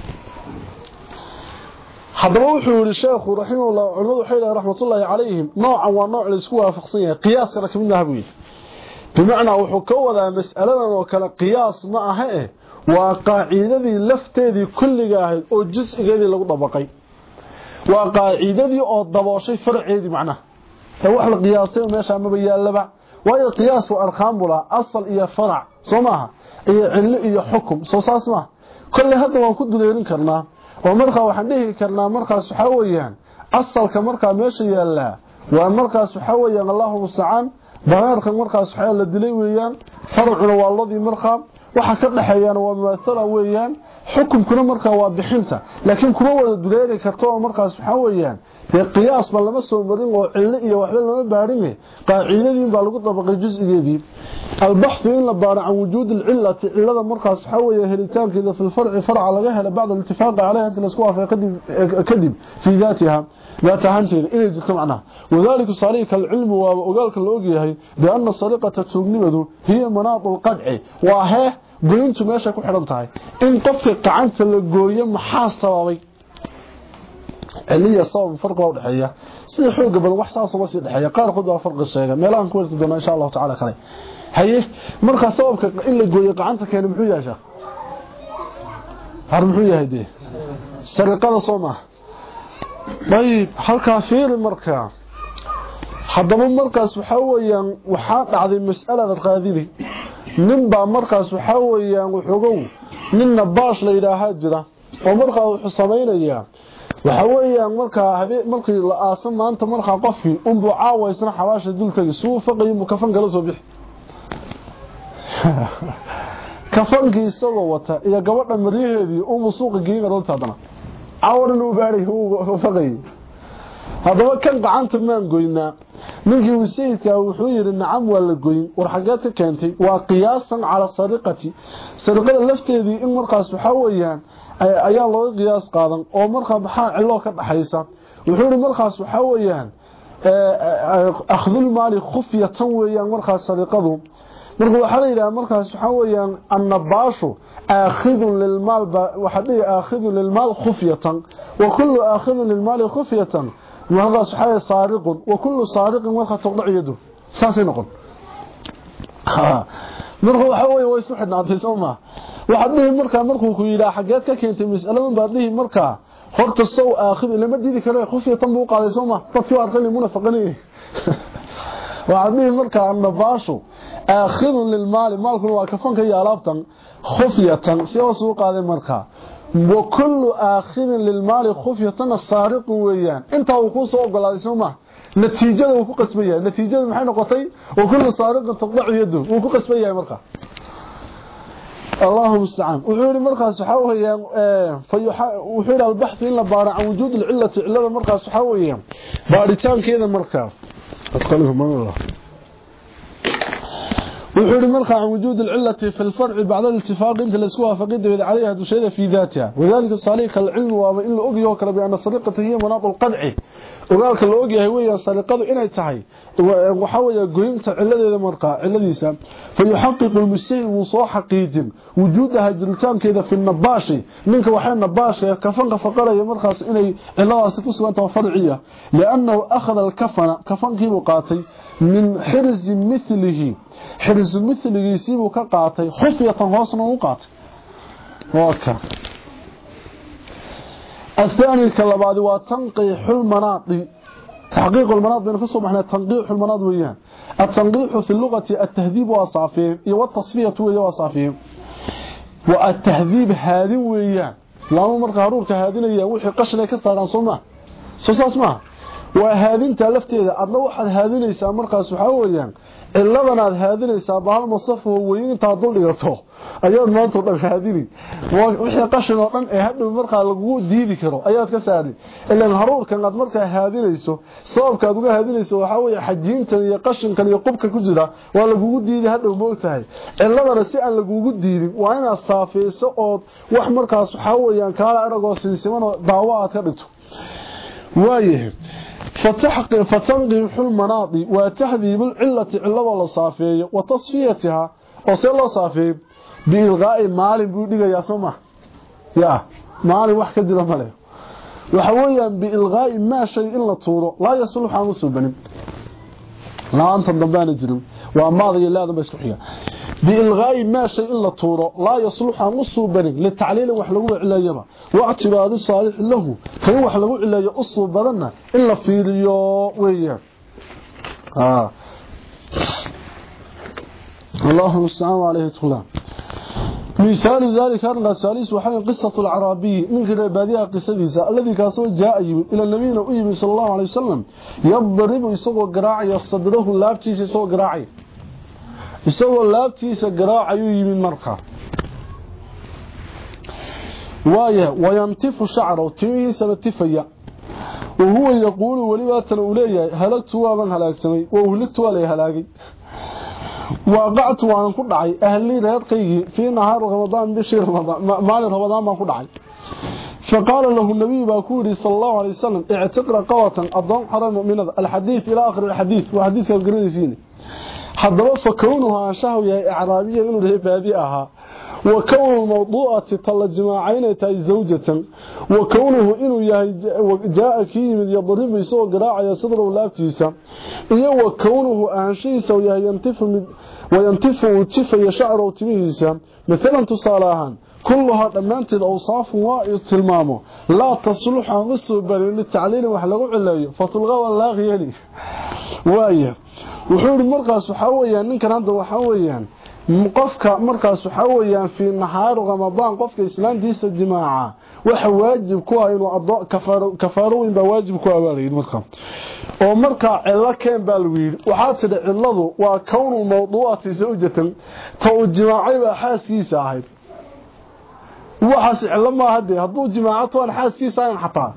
hadaba wuxuu yiri sheekhu raximahullah culimadu xilay raxmatullaahi calayhim noocan waa nooc la isku waafaqsan yahay qiyaaska kamidna habuy bimaana wuxuu ka wadaa mas'aladan oo kala qiyaas ma aha ee waa qaacidadii lafteedii kulliga ahayd oo juz'igeedii lagu dabaqay waa qaacidadii oo dabooshay farceedii macnaha wax la qiyaasay meesha ma bayaalaba waayo qiyaas waa arqam wala asal iyo farac somaha iyo cilmi iyo xukum soo saasma kulli hadda waan ku duleerin karnaa oo marka waxaan dhihi karnaa markaas waxa weeyaan asalka marka meesha yaala waa markaas waxa weeyaan Allahu musta'an dareerka markaas waxa la dilay weeyaan farcuna waa ladii marka waxa ka dhaxeeyana waa mumaasala weeyaan xukumkuna marka waa bixinta laakiin kuma wada duleeri karto oo markaas waxa weeyaan قياس ما لما سو مرين oo cilli iyo waxba lama baarin qaacidadii baa lagu dabaqay juz'igeedii البحث in la baaro aan wujuud العلة cilada markaas waxa weeye helitaankeeda fil farci farca laga helo baad الاتفاق عليها inta la isku waafaqay kadib في ذاتها ذات hanteeda inay jirto macnaha وذلك صريح العلم وأوغالك la ogyahay بأن السرقة tuugnimadu hiya manaat القدع waa goyntu meesha ku xiran tahay in qofka gacanta la gooyo maxaa sababay عليا صوب فرق ودحيا سي خوغ بل wax saas oo si dhaxaya qaar qod waa farq sheega meelahan ku wada doona insha Allah ta'ala kale haye marka sababka in la gooyo gacanta keenay muxuu yaashaa har muxuu yahay de sariqada Sooma bayb halka fiir marka hadaba markaas waxa weeyaan waxa dhacday mas'alada qaadili nin baa markaas waxa weeyaan wuxuu ninna baash la ilaaha jira oo markaa wuxuu sameeynaya waxa weeyaan marka habeen markii la aasan maanta marka qofkii uu buu caawaysna xawaasha dultagi suu faqay mukafan gala soo bixi kafankii isagoo wata iyo gabadha mariyaheedii uu suuqa geeyay runtaadana caawadan uu baaray uu faqay hadaba kan gacanta maan goynaa ninkii wasiidka wuxuu yiri nacam waa la goyn war xageed ka keentay waa qiyaasan ala sariqati sariqada lafteedii in markaas waxa weeyaan ayaa loo qiyaas qaadan oo markaa maxaa cilo ka dhaxaysa wuxuu yiri markaas waxa weeyaan akhdul maali khufyatan weeyaan markaas sariqadu marka waxa la yiraahdaa markaas waxa weeyaan annabaashu aakhidun lil maal waxa dhigi aakhidun lil maal khufyatan wa kullu aakhidun lil maal khufyatan وهذا صحيح سارق وكل سارق marka taqdac yadu saasay noqon marka waxa way way isku xidhnaatay Soomaa waxa dhihi marka markuu ku yiraahdo xageed ka keentay mas'aladan baad dhihi marka horta soo aakhid lama diidi karo khufiyatan buu qaaday Soomaa dadkii arqani munafaqani waxa dhihi marka annabaashu aakhid lil maal maalku waa kafanka iyo alaabtan khufiyatan si oo soo qaaday marka وكل آخر للمال خفية السارق ويان انت وكو سو اوغلادي سوما نتيجه وكو قسبيا نتيجه maxay noqotay وكل سارق تقطع يده وكو قسبيا marka اللهم استعان وحوري markaas waxa weeyaan wuxuu البحث in la baaro aan wujud العله cilada markaas waxa weeyaan baaritaankeeda markaas adqaluhu ma وحوري مرخى عن وجود العلة في الفرع بعد الاتفاق انت لسكوها فقد عليها دشيدة في ذاتها وذلك صالح العلم وإن الأقيا وكلا بأن السرقة هي مناط القدع وقالك الأقيا هو السرقة إنها تحي وحاول قيمة علة مرقى علة فيحقق المسيء وصاح حقيقي وجودها جلتان كذا في النباشي منك وحين النباشي كفنك فقال يا مرخص إنه الله سكوس وانت فرعية لأنه أخذ الكفن كفنك مقاتي من حرز مثله حرز مثله يسيبه كقاطي خفية غاصنا وقاطي وكا الثاني كالبعض وتنقيح المناطي تحقيق المناط بين فصل احنا تنقيح المناط وياه التنقيح في اللغة التهذيب وصافيه والتصفية وصافيه والتهذيب هذه وياه اسلام مرق هارورك هذين اياه وحي قشنا كستاغان صوما سوساس ما وهذين تلفتيدا ادنا waxaad haadinaysaa markaas waxa weeyaan illadanaad haadinaysaa bahal masaf weyn inta dul dhigato ayaad maanta dhan haadini wixii qashin oo dhan ee hadhow markaa lagu diidi karo ayaad ka saari ilaa haruurkan aad markaa haadinayso sababka aad uga haadinayso waxa weeye xajiintan iyo qashinkan iyo qubka ku jira waa lagu diidi hadhow moogtahay illadana si aan lagu diidin waa inaad saafeyso oo wax markaas waxa weeyaan kala aragoo sinsiman daawo aad ka dhigto وايه فتحقق فتنقيح المناطي وتحذيب العلة علة والصافية وتصفيتها وصل الله صافي بإلغاء مال بوديغا يا سمح يا مال wax ka jira male waxa weeyaan بإلغاء ما شيء إلا طوره لا يصلح عن سبن لا أنت ضبان جرم وأماضي لا هذا اسكو خيا بإلغاء ما شيء إلا طوره لا يصلح عن سبن للتعليل wax lagu cilayaba واعتبار الصالح له كان wax lagu cilayo usoo badana in la fiiriyo weeyaan ah اللهم السلام عليه طلع مثال ذلك أن الثالث وحي قصة العربي من كده بادية قصة الذي كاسو جاء إلى النبي نبي صلى الله عليه وسلم يضرب يسوى قراعي يصدره اللابتيس يسوى قراعي يسوى اللابتيس قراعي من مرقى وايه وينتف شعره وتميه سبتفيا وهو يقول ولبات الأولية هلكت وابن هلاكسمي وهلكت ولي هلاكي وقعت وأنا كل دعي أهلي رياضقي في نهار رمضان بشير رمضان مال رمضان ما كل دعي فقال له النبي باكوري صلى الله عليه وسلم اعتق رقوة الضم حرم من الحديث إلى آخر الحديث وحديث القريسيني حضر فكونها شهوية إعرابية من الهبادئها وكون موضوعة الجماعين تاي زوجة وكونه إنه جاء فيه من يضرب يسوى قراعة صدره ولافتيسا إيه وكونه أهشيسا وينتف وينتف وتفى شعره وتميسا مثلا تصالاها كلها دمانت الأوصاف وإستلمامه لا تصلح عن غصه بل للتعليل وحلقوا عليه فتلغى والله غيالي وايه وحور المرقص وحاويا ننكر عنده وحاويا qofka markaas waxa weeyaan fi nahaar ramadaan qofka islaantiisa jimaaca waxa waajib ku ah inuu ado kafaaro kafaaro in ba waajib ku abaalayn markaa oo markaa cilla keen baa lagu yiri waxa tida cilladu waa kownu mawduu'ati zawjatan taw jimaacay ba xaaskiisa ahayd waxaas cilla ma hadii haduu jimaacato aan xaaskiisa aan xataa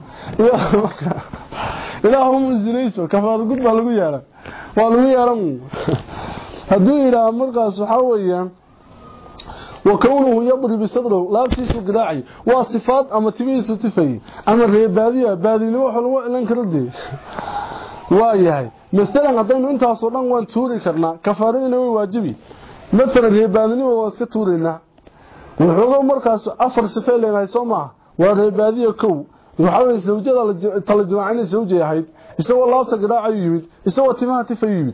ilaahu muzinayso kafaaro gud baa lagu yeeray waa lagu yeeran haduu ilaa markaas waxa weeyaan وكونه يضرب صدره لا تيسو قراعي وصفات اما تبيسو تفي اما ريباديه بادينimo wax lagu ilan karo dii waayahay misalan hadaynu intaas oo dhan waan tuuri karnaa kafaarina way waajibi misalan reebaadinimo waa iska tuurina wuxuu markaas afar sifay leenahay Soomaa waa reebaadiyo kow waxa weey zawjada la jamaacina zawjay ahayd isagoo laabta qiraacay yimid isagoo timaha tifay yimid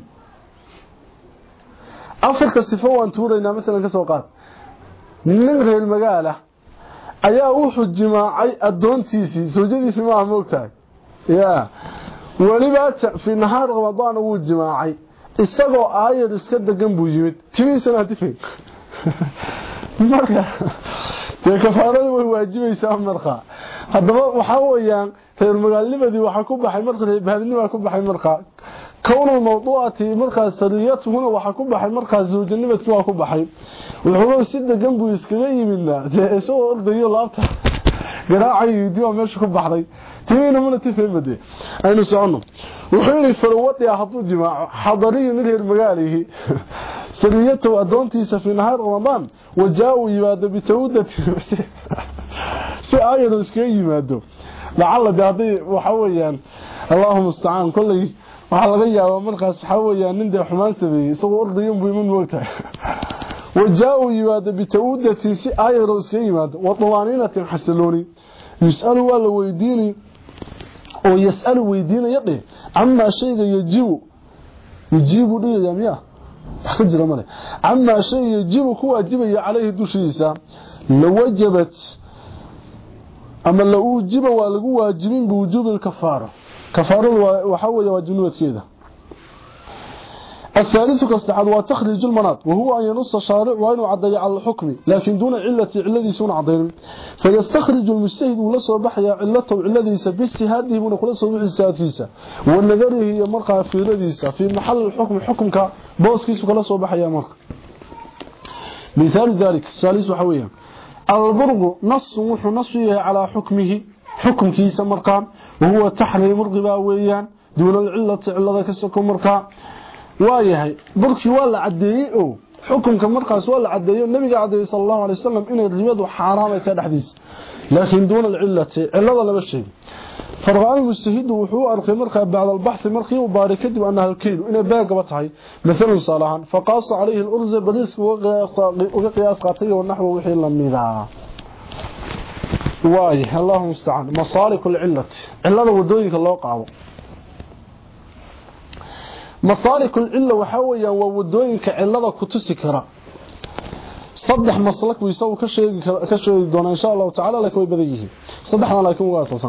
afarka sifo waan tuurina misalan ka soo qaad nin reer magaala ayaa wuxuu jimaacay adoontiisii zawjadiisii ma moogtahay ya waliba fi nahar ramadaan uu jimaacay isagoo aayad iska dagan buu yimid timisana tifay marka ee kafaarada way waajibaysaa marka hadaba waxa weeyaan reer magaalnimadii waxa ku baxay marka reebaadnimo ku baxay marka كون موضوعتي مركز سريته هنا waxa ku baxay markaas zawjanimadku waa ku baxay wuxuu sida ganbu iskaga yimidna soo ordayo laabta garaacay diiwa meesha ku baxday tiina mana tifeemade aynu socono wuxuu yiri farwadi ahadu jimaaco xadariyo mid reer magaalihi sariyato adoontiisa fi nahar ramadan wajaaw yimaado bitawdati si ayadu iskaga yimaado lacala daadii waxa weeyaan Allahumma musta'an kulli waxa laga yaabaa markaas waxa weeyaan nin xumaan sameeyay isagoo ordayo muhiim moogtahay wajaaw yimaado bitawdati si ayadu iskaga yimaado wadwaaninatin xasaloni يسأل ولا ويديني أو يسأل ويديني يقي عما شيء يجيب يجيب لي يا مياه حجر مالي عما شيء يجيب هو أجيب عليه دوشيسا لو وجبت أما لو وجب ولقوا واجبين بوجوب الكفارة كفارة وحوى واجبينوات كذا الثالث كاستعاد وتخرج المناط وهو أن ينص شارع وأن يعضي على الحكم لكن دون علة علة سون عضين فيستخرج المجتهد ولسه بحيا علته علة باجتهاده ونقلصه باجتهاد فيسا والنظر هي مرقى في رديسة في محل الحكم حكم كبوسكيس وكلسه بحيا مرقى مثال ذلك الثالث وحويا البرغ نص نصيه على حكمه حكم كيس مرقى وهو تحريم مرقبا ويان دون العلة علة كسكم مرقى waayahay burkii waa la cadeeyay oo xukunka markaas waa la cadeeyay nabiga cadeeyay sallallahu alayhi wasallam inay ribadu xaraam ay tahay dhaxdiis laakiin doon cilati cilada laba shay farqaan mustahid wuxuu arkay markaa bacda al-bahth markii uu baaray kadib annaha al-kiilo inay baagaba tahay midalan salahan faqas alayhi al-urza badis uga qiyaas qaatay oo naxwa wixii la midaa waay allahumma musta'an masalik al-illati cilada wadooyinka loo qaado مصالح العلة وحاوية وودوينك علة كتسكرة صدح مصلك ويساو كشي دون إن شاء الله تعالى لك ويبذيه صدحنا لكم واسسا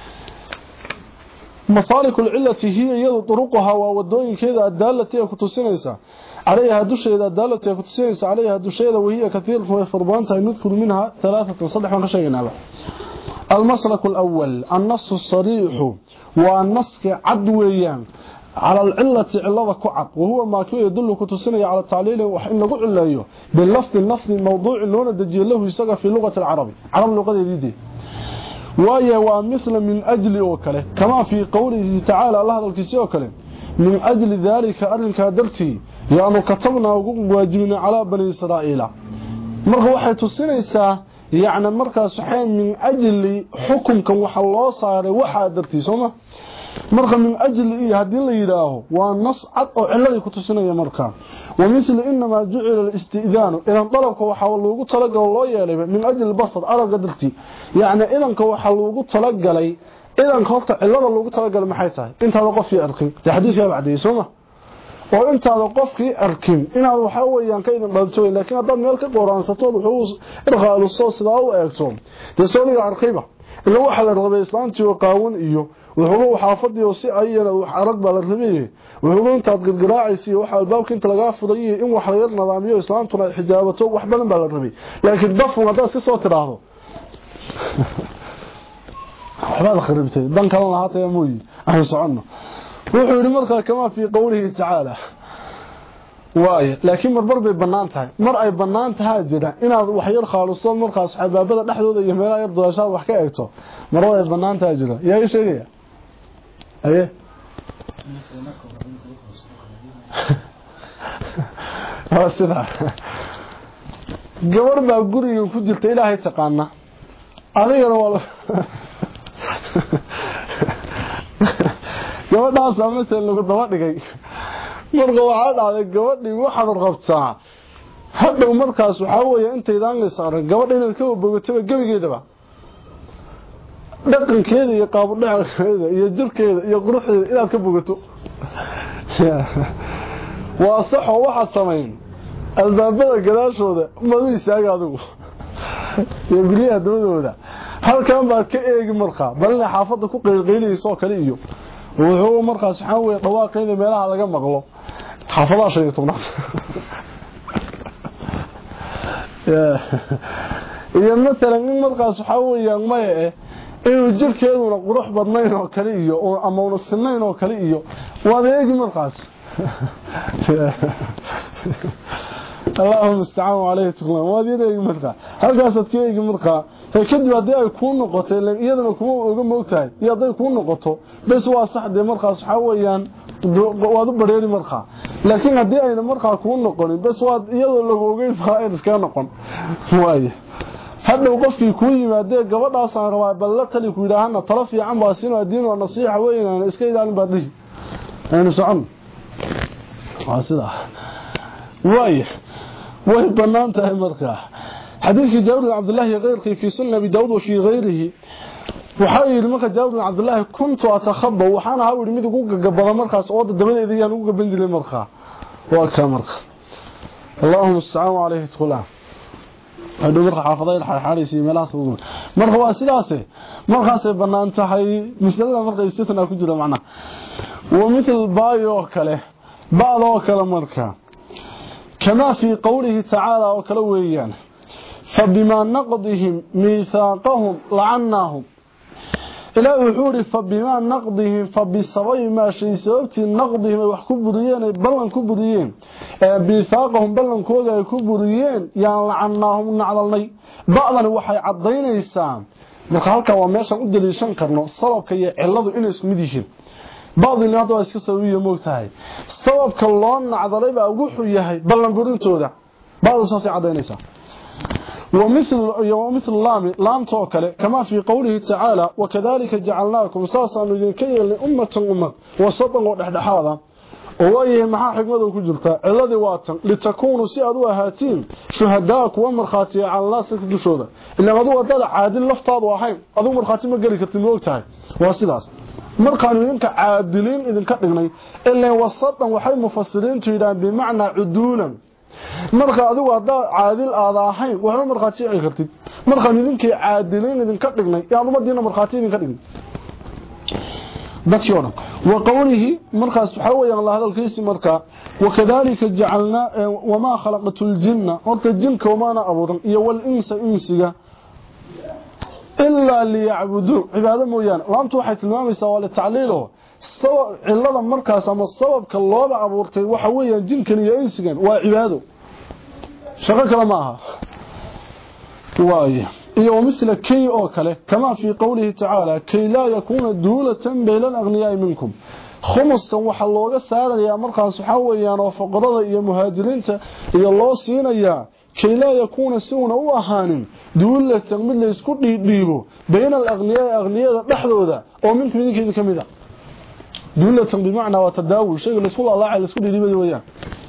مصالح العلة هي يد طرقها وودوينك إذا الدالة كتسينيسا عليها دوشة إذا الدالة كتسينيسا عليها دوشة وهي كثير فربانتها نذكر منها ثلاثة صدح من كشينا المصلك الأول النص الصريح والنص عدويان على العلة علة كعب وهو ما كان يدل كتسنية على التعليل وحين نقول الله باللفظ اللفظ الموضوع اللي هنا دجي له يسقى في اللغة العربية عرب اللغة دي وهي ومثل من أجل وكله كما في قوله تعالى الله هذا الكسي وكله من أجل ذلك أرنك درتي يعني كتبنا واجبنا على بني إسرائيل مرة واحد تسنية يعني مركز صحيح من أجل حكمكم وحالله صار واحد درتي سوما marka min ajli hadii la yiraaho waa nas cad oo cilada ku tusinaya marka ومثل انما جعل الاستئذان الى طلبك waxa loogu talagalay loo yeelay min ajli basad araga dirti yaani idanka waxa loogu talagalay idanka horta cilada loogu talagalay maxay tahay intaada qofkii arkin xadiis yaa bacday sooma oo intaada qofkii arkin inaad waxa weeyaan ka idan dhalto laakiin hadda meel ka qoraansato wuxuu irqaalu soo sidaa u eegto deesoodiga arkiba ila waxa la rabay islaantii oo qaawan iyo wuxuu xaafadiyo si ayana wax arag baa la rabay wuxuu inta gargaraacaysi waxa albaabka inta laga furay in wax la yar nidaamiyo islaantuna xijaabato wax badan baa la rabay laakiin dafun hada si soo tiraahdo waxba kharibtay dan kala lahaatay mooy aan socono wuxuu yiri marka kama fi qowlihi ta'ala waay laakiin marbar bay banaan tahay mar ay banaan tahay jira inaad wax yar khaaluso markaas xabaabada dhaxdooda iyo meelaha yar dooshaad wax ka eegto mar way banaan tahay jira yaa ii sheegaya aye wasila gabar baa guriga ku jirta ilaahay taqaana adigana wala gabadhaas ama seen lagu daba dhigay marka waxa dhacday gabadhii waxaad qabtaa hadhow markaas waxa weeye inteedaan la saaray gabadha inay ka bogataba gabigeedaba dhaqankeeda iyo qaab dhaceeda iyo jirkeeda iyo quruxdeeda inaad ka bogato waa sax oo waxa sameyn albaabada gadaashooda ma isaaga adigu iyo guriga dawladooda halkan baad ka eegi markaa balna xaafada ku qeylqeyliyso kale iyo wuxuu markaas waxa weeye dhawaaqeeda meelaha laga maqlo xaafadaha shan iyo toban iyo mesela in markaas waxa weeyaan ma ee inuu jirkeeduna qurux badnayn oo kale iyo ama uu sinayn oo kale iyo waad eegi markaas Allahumma ista'aan alayhi taqwa waad eegi markaa halkaas aad ka eegi markaa kadib hadii ay ku noqoto iyadana kuma uga moogtahay iyo haday ku noqoto bas waa saxde markaas waxa weeyaan waad u bareeri markaa laakiin hadii ayna markaa ku noqonin bas waad iyadoo lagu ogeyn faa'iid iska noqon waaye hadda qofkii ku yimaade gabadhaas aan rabaa bal la tali ku yiraahna tala fiican baa sino diin oo nasiixa weeyaan iska ilaalin baadhi ayna socon waa sida waaye way banaantahay markaa حديث جابر بن عبد الله غيره في سنن ابي داود وفي غيره وحايل marka جابر بن عبد الله كنت اتخبى waxana hawir mid ugu gagabada markaas oo dabadeeda yaan ugu gaban dilay markaa waa ka markaa Allahumma salli alayhi taqula hadu markaa xaafadayl xariisi meelaha soo markaa waa sidaas markaas ay banaan tahay misalada markaa istitna ku jira macna wa mithal baayo kale baado kale markaa kama fi qawlihi ta'ala wa kala weeyaan فبما نقضهم ميثاقهم لعناهم إلى وحوري فبما نقضهم فبسبب ما شيء سببت نقضهم وحكوا بريين بلن كبريين ميثاقهم بلن كوغا كبريين يعني لعناهم نعلني بعضا وحي عضين إيسان marka halka waa meesha u daliishan karno sababka iyo ciladu inay isku mid yihiin baadina hada iska sawiyo moogtahay sababka loo nacdalay baa ugu xuyahay ballan burintooda baadu saasi cadeynaysa ومثل ومثل لام لام توكله كما في قوله تعالى وكذلك جعلناكم ساسا لكي لأمة أمة وسطا ودحدحادا وهي maxaa xigmadu ku jirta ciladii waatan litakuunu si aad u ahaatiin shuhadaa kuwa marxaati aan la sii dushooda ilaa adu wadada caadil laftaadu ahayn adu marxaati ma gali kartid moogtahay waa sidaas markaan idinka caadilin idinka dhignay ilaa wasadan waxay mufassiriintu yiraahdaan bimaana uduulan marka adigu hada caadil aad ahayn waxa marxaati ay kartid markaan idinka caadilin idinka dhignay yaad umadiina marxaati idinka dhignay dadkiona وقوله مرخص حويا الله هذا الكيس مركا وكذلك جعلنا وما خلقت الجن قلت الجن وما انا ابودا يا والانس انسيا الا ليعبدوا عباده مويان وانت waxay tilmaamaysaa wala tacliilo sabab cilada markaas ama sababka looba abuurtay waxa weeyaan jinkan iyo insigan waa cibaado shaqo kale ma aha waaye iyo مثل كي او كله كما في قوله تعالى كي لا يكون دولة بين الاغنياء منكم خمسا waxa looga saaraya markaas waxa weeyaan oo faqrada iyo muhaajiriinta iyo loo siinaya كي لا يكون سونا u ahaanin dawladda mid la isku dhiidhiibo بين الاغنياء اغنيada dhaxdooda oo minkum idinkeeda kamida dawladda bimaana waa tadaawul shay la isku Allah la isku dhiidhiibo weeyaan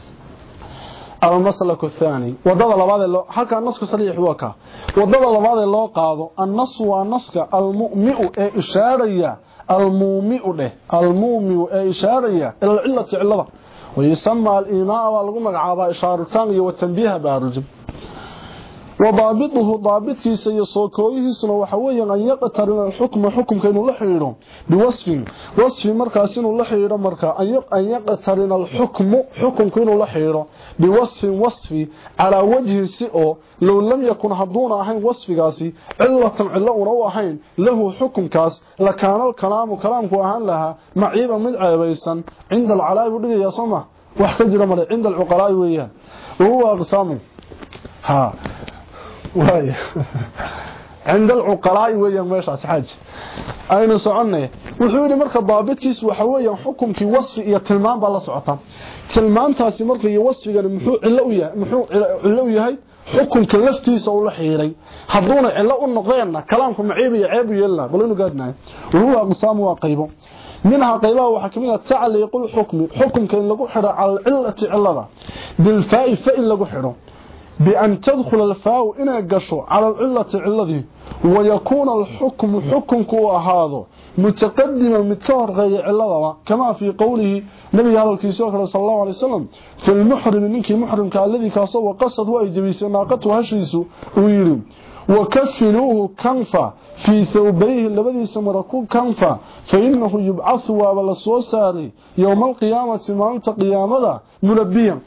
المسلك الثاني وضد لبعض حكى النص صريح وكا وضد لبعض لو قادو النص والنصك المؤمئ اشاريه المؤمئ له المؤمئ اشاريه الى العله علده ويسمى الايماء ولو مغعابا اشارتان iyo tanbiih baarujub وضابطه ضابط كيس يسوكويه سنة وحويا أن يقترن الحكم حكم كأنه لحيره بوصف وصف مركز إنه لحيره مركز أن يقترن الحكم حكم كأنه لحيره بوصف وصف على وجه السئو لو لم يكن حضون أحين وصف قاسي علة علة ونوحين له حكم كاس لكان الكلام كلام كوهان لها معيبا من عيبيسا عند العلاء ودي يا صمع واحتجر مرة عند العقلاء وياه وهو أقسامه ها واي عند العقلاء ويا ماشي حاج aynu soconay wuxuu yiri marka daabitkiis waxa weeyaan xukunki wasfi iyo tilmaan baa la socota tilmaantaasi marka iyo wasfigana muxuu cilo u yahay muxuu cilo u yahay xukunka laftiisa uu la xiiray haduuna cilo u noqdeenna kalaamku maciib iyo ceeb yeelna balinu gaadnaa wuxuu aqsaam waa qaybo minha qaybaha waxa kamid ah tacliiqul hukmi xukunka in lagu xiro al illati cilada bil fa'i fa'il lagu xiro بأن تدخل الفاء إنا قشو على العلة علذي ويكون الحكم حكم كو هذا متقدما متكهر غير علذا كما في قوله نبي هذا الكيسوك صلى الله عليه وسلم في المحرم منك محرم كالذي كاسو وقصد وإجبيس ناقته هشيسو ويرم وكفنوه كنفا في ثوبيه الذي سمركو كنفا فإنه يبعث وابلسوساري يوم القيامة مانت قيامة ملبيا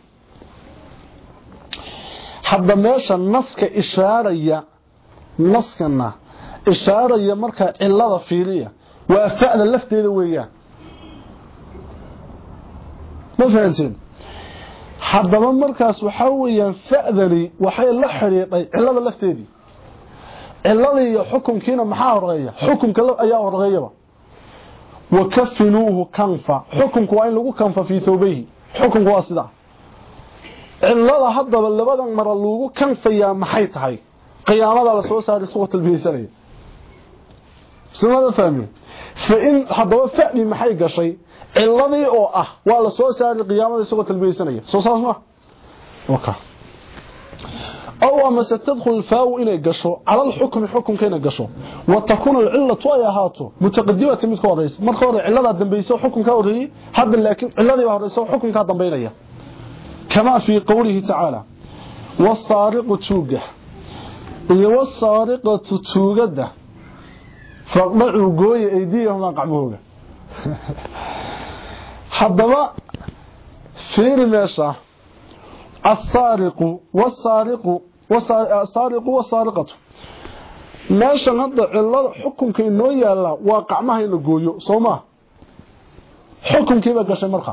hadda meesha naska ishaaraya naskana ishaaraya marka cilada fiiriya waa fa'da lafteeda weeyaan ma fahanteen hadaba markaas waxa weeyaan fa'dani waxay la xiriiray cilada lafteedii cilada iyo xukunkiina maxaa horeeya xukunka ayaa horeeyaba wakafinuhu kanfa xukunku waa in lagu kanfa fi thawbihi xukunku waa sida cilada hadaba labadan mar lagu kanfayaa maxay tahay qiyaamada la soo saaray suuqa talbiisanay samada fahmi fa in hadaba fahmi maxay gashay ciladii oo ah waa la soo saaray qiyaamada suuqa talbiisanay soo saasma waka aw ama satadkhul faaw ila gasho ala al-hukm hukm kana gasho wa takun al-illatu ayahatu mutaqaddimatan mid koodaysa marka hore cilada dambayso xukunka horeeyay hadda laakiin ciladii horeyso xukunka dambeynaya كما في قوله تعالى والسارق توجه والسارقة توجده فاقضعوا قوي ايديهم اقعبوه حضبا فير ماشا السارق والسارق والسارق والسارقة ماشا هذا الله حكم كينو يالا واقع ما هي لقويو صوما حكم كيف قشي مرخى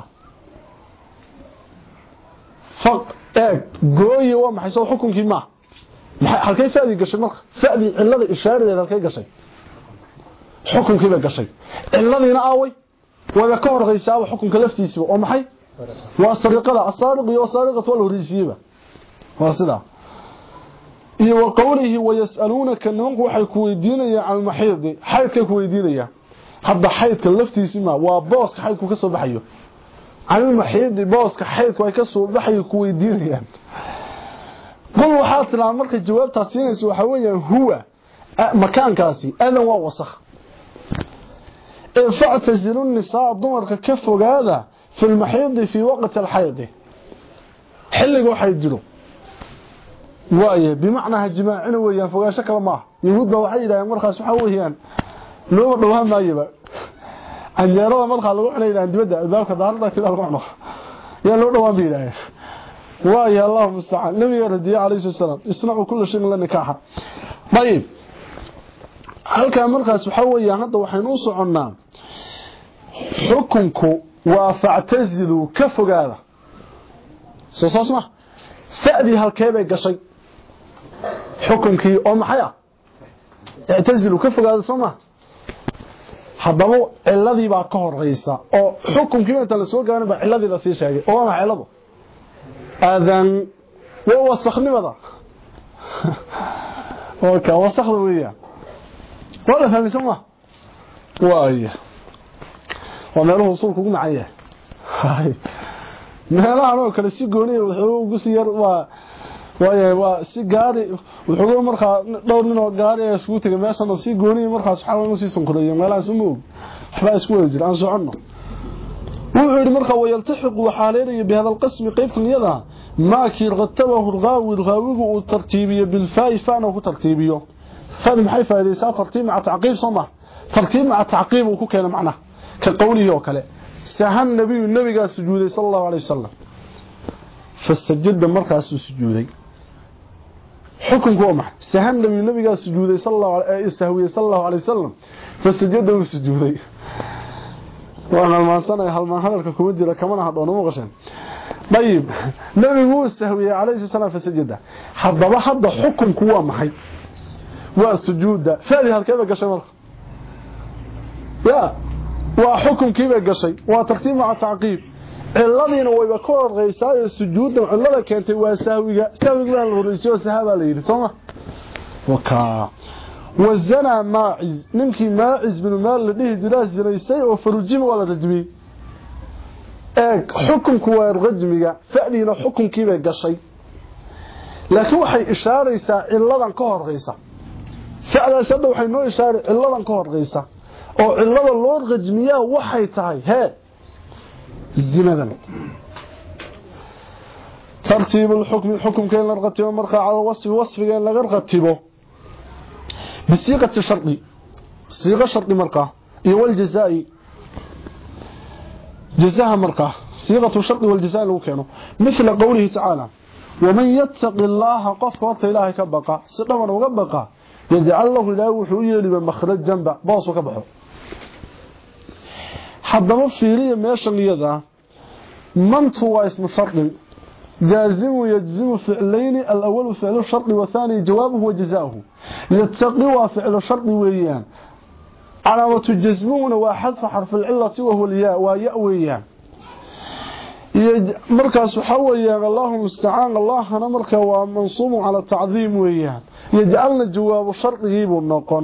فق ايه قوي ومحي سو حكمكي ما halkay faadi gashay marka faadi cilada ishaaradeeda halkay gashay xukunkiiba gashay ciladina aaway wada ka horeysaa xukunka laftiisa oo maxay waa sariqada asariq iyo sariqatu wal horeysiiba waa sida iyo qowlihi wayasalunaka nunku waxay ku weydiinayaan al mahid xaydka ku weydiinayaan hadda xaydka laftiisa ma waa booska xaydku ka soo baxayo al mahid booska xaydku ay ka soo baxayo ku weydiinayaan قل وحاطنا marka jawaabta siinayso waxa weeyaan huwa makaankaasi adan waa wasakh fa'tazilu an-nisaa dumarka ka fogaada fi al-mahid fi waqti al-hayd xilliga waxay jiro waaye bimaana jimaacina weeyaan fogaasho kala ma yahuudba waxay yiraahdeen markaas waxa weeyaan loo dhawaamaayba anjeerada marka lagu xinayaan dibadda albaabka daarada kala ruuxno yaa loo dhawaamaayay واي الله مستعان نبي رضي عليه السلام يصنعوا كل شيء للنكاح طيب halka markaas waxa weeyaan hadda waxaynu u soconaa xukunku waa fa'tazilu ka fogaada soo saasma saadi halkee bay gashay xukunkii oo maxay ah i'tazilu ka fogaada soma hadaba ciladii baa ka horeysa oo xukunkii inta la soo gaarin baa ciladii la sii sheegay oo ma ciladu أذن ووسخني ماذا وكا وسخ وياه ولا فهم سماه واي وما له وصول كوغ معايا هاي ما لا انا كلا سي غوني و سي ير وا واي وا سي غاري wuxuu marka dhowr nin oo gaari ay isku tagay meeshan si gooni markaas waxa uu sii sonkoray meelaha sumo waxba isku wajir aan socono wuxuu marka way yaltaxiq waxaaleeyo bihada qism qaybtan yada ما كي رتبه الغاوي الغاوي وترتيبيه بالفاء فانا وترتيبيه فهذا maxay faa'iideysaa tartiib مع تعقيب صما ترتيب مع تعقيب وكو كان معناه كقوله وكله سهل النبي النبي سجوده صلى الله عليه وسلم فالسجد مركز سجودي حكم قومه سهل النبي النبي سجوده صلى الله عليه وسلم صلى الله عليه وسلم فالسجد سجودي وانا ما سنه هل ما هلك كوما جيره كمان هدون ما قشن طيب نبي هو سهوي عليه السلام فالسجد حدبا حد حكم كوا maxay والسجود فعلي هالكيبه قشي مرخ يا وحكم كيبه قشي وترتيب مع تعقيب علادينا ويبا كور غيسا السجود علada keentay waa sahwiga sahwiga la horeysiyo sahaba la yiri soma waka wazana maa'iz ninki maa'iz bin maal la dhihi jiray jiraysay oo farujin wala rajmi ee xukunku waa rajmiga fa'lina xukunkiiba gashay laakiin waxay ishaaraysaa ciladan ka horeysa فعلا waxay noo ishaaray ciladan ka horeysa oo cilada loo rajmiyaa waxay tahay hee zinadan ترتيب الحكم حكم كان لغتيبه marka على وصف وصفه laga ratibo بصيغه الشرط صيغه شرط marka iyo wal jazaa'i جزاها مرقه صيغه الشرط والجزاء لو كانوا مثل قوله تعالى ومن يتق الله قف وقت إلهي كبقى سدما uga baqa يجعل له إلهي وحو يلي مخرج جنب باصو كبخو حدما فيريه meeshan iyada منت هو اسم الشرط جازم ويجزم فعلين الأول فعل الشرط والثاني جوابه وجزاؤه يتقي وفعل الشرط ويان علامة الجزمون وحذف حرف العلة وهو الياء وياء ويان مركز حويا الله مستعان الله أنا مركز ومنصوم على التعظيم ويان يجعلنا جواب الشرط يجيب النقن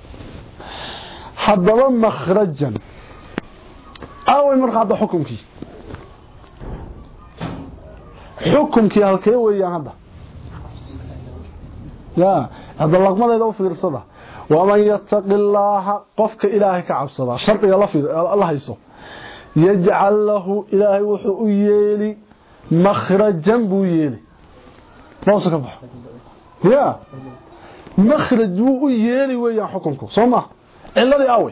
حدما مخرجا أول مركز هذا حكمك حكمك halkee weeyaan hada ya hada laqmadeeda u fiirsada waman yattaqillaha qofka ilaahay ka cabsada shartiga la fiir Allah hayso yaj'al lahu ilaahay wuxuu u yeeli makhrajan buu yeeli boos ka baxo ya makhraj buu u yeeli weeyaan xukunku sooma ciladii away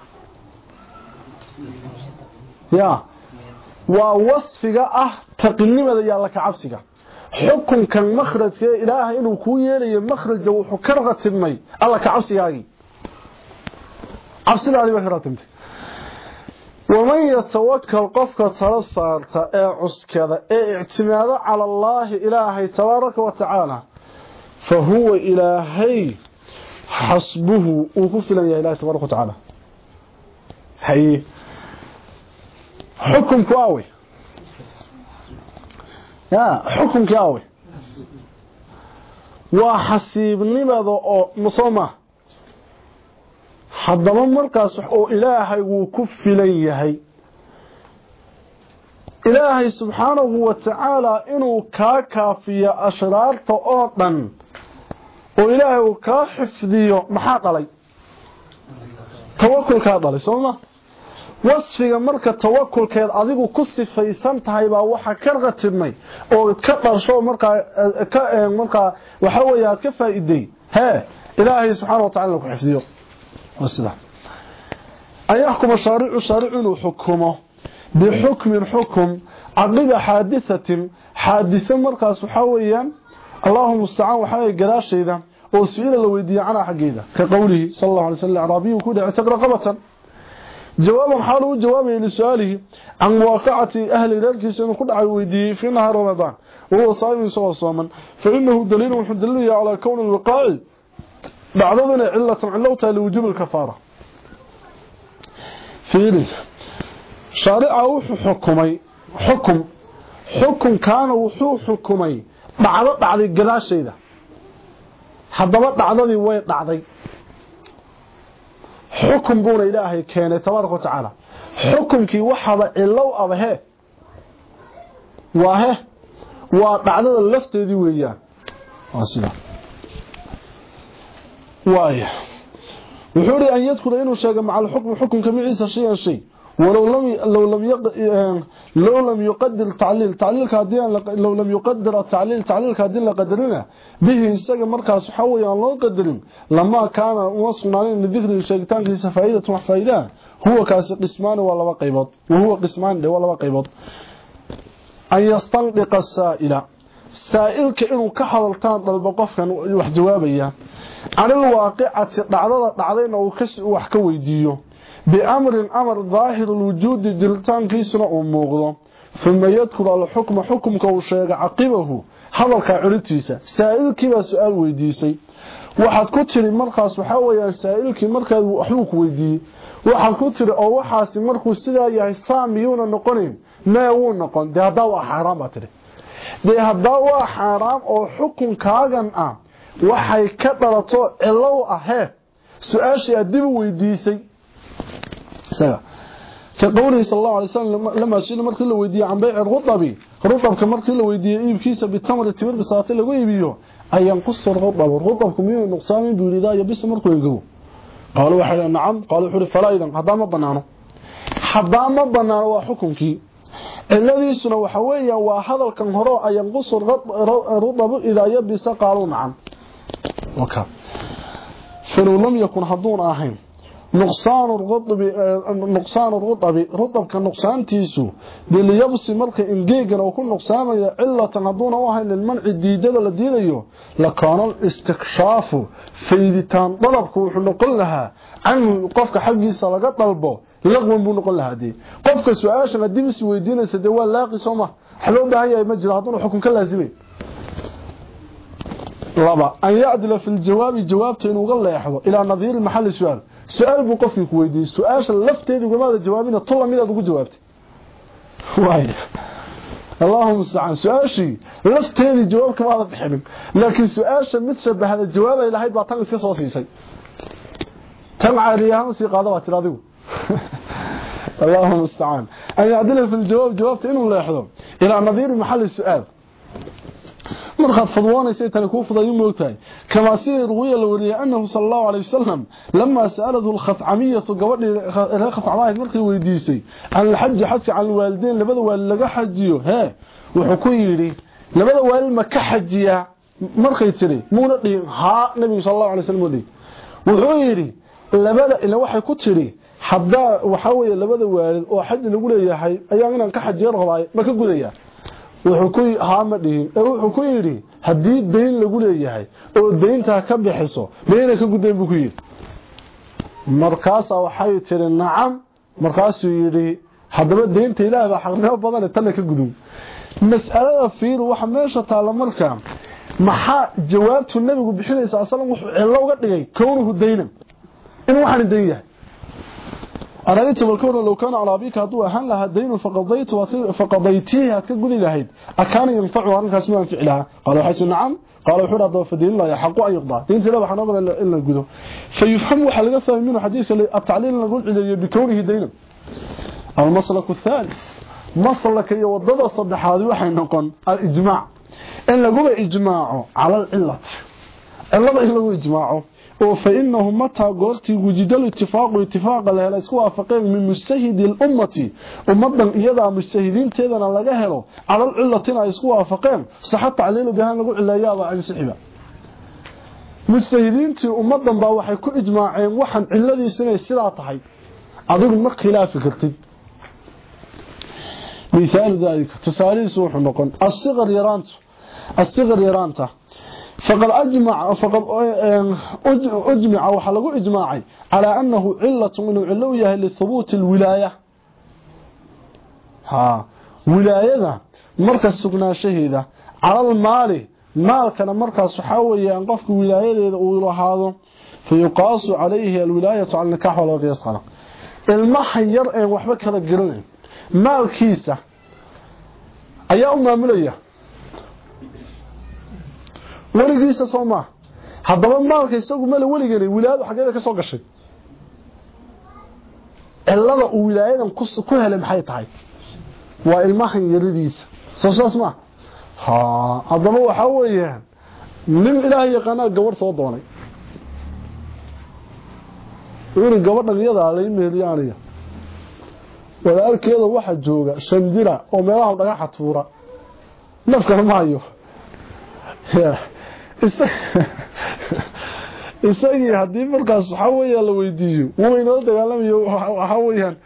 ya waa wasfiga ah taqnimada yaa la ka cabsiga xukunkan makhrajka ilaahay inuu ku yeelayo makhraj wuxuu ka ratibmay alla ka cabsigaagi cabsidaadi way ka ratibtay waman yatawakkal qofka tala saarta ee cuskada ee i'timaada cala allah ilaahay tabaaraka wa tacaala fa huwa ilaahay hasbuhu uu ku filan yahay ilaahay tabaaraka wa tacaala hay حكم كاوي يا حكم كاوي وحسيب نمده او مصومه حدما markaas oo ilaahay uu ku filan yahay ilaahay subhanahu wa ta'ala inuu ka kaafiyo ashraarta oo dhan oo ilaahay uu ka xifdiyo maxaa dhalay tawakkul ka dhalay sooma wasfiga marka tawakkulkeed adigu ku sifaysan tahay baa waxa ka ratibmay oo ka dharsho marka ka marka waxa weeyaad ka faa'iiday he ilaahay subhanahu wa ta'ala ku xifdiyo wasida ay yahkum shari'u shari'un hukumo bi hukmin hukum adiga haadisatin haadisa markaas waxa weeyaan Allahumma musta'an waxa ay gadaashayda oo su'aal la weydiiyay ana xageeda ka qowlihi sallallahu alayhi wasallam arabiy ku dhacay raqabatan جوابا حاله جوابه لسؤاله عن مواقعة أهل ذلك إنه كل عويدي في نهار رمضان وهو صائم سوى صوما فإنه دليل وحدلية على كون الوقائع بعضنا علة علوتها لوجوب الكفارة في ذلك شارعه حكمي حكم حكم كان وحو حكمي بعض بعض القلاش شيء حضبت بعضي وين بعضي حكم بون إلهي كان تبارك وتعالى حكمكي وحض إلو أبهي وهي وبعد اللفت دي وياه واسنا وايه وحوري أن يدخل إنه شاق مع الحكم حكم كميعيسى شيئا شيء ولو لم لو لم يق... لو لم يقدر تعليل تعليل كادين لو لم يقدر التعليل تعليل كادين لقدرنا به isaga markaas waxa weeyaan loo qadarin lama kaana wasnaan dhigri sheegitaankiisa faa'iido wax faa'iido huwa kaas qismaan waa laba qaybood huwa qismaan waa laba qaybood ay yastandiqa saa'ila saa'ilka inuu ka hadaltaan dalba qofkan wax jawaabaya anil waaqi'ati dhacdada dhacdayna uu wax ka weydiiyo بأمر أمر ظاهر الوجود جلتان كيسنا أموغضا ثم يذكر الحكم حكم كوشيغ عقبه هذا كعرتيسا سائل كيبا سؤال ويديسي waxaad ku tiri markaas waxa weeyaan saailkii markaad waxuu ku weydiiyay waxaad ku tiri oo waxaasi markuu sidaa yahay saamiyuna noqonin ma uu noqon dada waa xaraam atiri dada waa xaraam oo xukun kaagan ah waxay ka dhalato cilow ahee su'aashii aad dib weydiisay isaga كقوله صلى الله عليه وسلم لما سئل markii la weydiiyay aan bay'ir qudbi qudbka markii la weydiiyay iibkiisa bitamar timir bisaati lagu iibiyo ayaan qusur qudb qudbku miyuu nuqsaamin buulidaa bis markuu eego qaaluu waxa nacam qaaluu xuri falaa'idan hadama banaano hadama banaano waa xukunkii iladiisuna waxa weeyaan waa hadalkan hore ayaan qusur qudb idaa yabisa qaaluu nacam waka فلو لم يكن حضون آهين نقصان الرطب نقصان الرطب رطب كنقصان تيسو دل يبسي مركه انجيغنا وكل نقصان عله حضون آهين للمنع الديدده لديديو لكان الاستكشاف فيدتان طلبك وحو نقول لها عن قفك حقيسا لغا طلبو لغون بو نقول لها دي قفك سؤاشا ديبس ويدينيسا دوال لاقي سوما حلو باهي ما جرى حضون حكم كلازمي رابع أن يعدل في الجواب جوابته إنه قال لا يحضر إلى نظير المحل السؤال سؤال بقفي كويدي سؤال لفتين وقال هذا جوابين طلع من هذا جوابته وايد اللهم استعان سؤال شيء لفتين جوابك ما هذا بحلم لكن سؤال متشبه هذا الجواب إلى هيد باطن في صوصيسي تمع رياهم سيقاضوات راضيو اللهم استعان أن يعدل في الجواب جوابته إنه لا يحضر إلى نظير محل السؤال مرخص فضواني سيتنا كوفضا يموتاي كما سير روية لورية أنه صلى الله عليه وسلم لما سألته الخثعمية قبل خثعمية مرخي ويديسي عن الحج حتى عن الوالدين لبدا واللقى حجيو ها وحكويري لبدا والما كحجيا مرخي تري مو نقين ها نبي صلى الله عليه وسلم ودي وحويري لبدا إلا وحي كتري حدا وحاوي لبدا والد وحج نقول ياحي أيام كحجيا رغباي ما كقول يا wuxuu ku haamadii wuxuu ku yiri hadii deyn lagu leeyahay oo deynta ka bixiso meena ka gudeen buu ku yiri markaas waxay tiri nacam markaas uu yiri hadaba deynta ilaahay baa xaqnimo badan tan ka gudum mas'alada fiir waxa meesha taala markaa maxaa jawaabtu nabigu bixinaysa asalan wuxuu cilo uga dhigay kownuhu deynan in waxaan deeyahay أرأيت بالكون لو كان على أبيك هدو أهان لها دين فقضيت فقضيتيه هتكقل لهيد أكان ينفعها أنك اسمها فعلها قالوا حيث نعم قالوا حول أضوى فدين الله يحق أن يقضى دين تلابح نظر إلا القدو فيفهم حلقة منه حديث التعليل نقول إليه بكونه دينا المسلك الثالث مسلك يوضد الصدح هذه وحي نقول الإجماع إن لقوا إجماعه على العلة العلة إلا إجماعه فإنه متى قلت وجد الاتفاق واتفاق لها لأسكوا أفقين من مجتهد الأمة ومدن إيضا مجتهدين تيذنا لغاهروا على العلتين أسكوا أفقين صحت علينا بها نقول إلا يابا عن سحبا مجتهدين تي ومدن باوحي كل إجماعين وحن الذي سنة السلاطحي أظن ما خلاف فكرتي مثال ذلك تسالي سوح نقول الصغر يرانت الصغر يرانته فقد أجمع فقد أجمع وحلقوا إجماعي على أنه علة من علوية لثبوت الولاية ها ولاية مركز سكنا شهيدة على المال مال كان مركز حاول ينقفك ولاية هذا فيقاس عليه الولاية على النكاح ولا قياس خلق المحير وحبك هذا القرن مال كيسة أي أمة ملية waligiisa Soomaa hadaba maalka isagu meel waligeena wilaayadu xageeda ka soo gashay cilada uu wilaayadan ku ku helay maxay tahay waa ilmahan yaridiisa soo soo ma ha hadaba waxa weeyaan nin ilaahay yaqaan gabar soo doonay uu gabadhan iyada ay meeliyaanaya walaalkeeda waxa jooga shanjira oo meelaha dhagaxa tuura nafka maayo isagii hadii markaas waxa weeye la weydiiyo wuu inoo dagaalamayo waxa weeyaan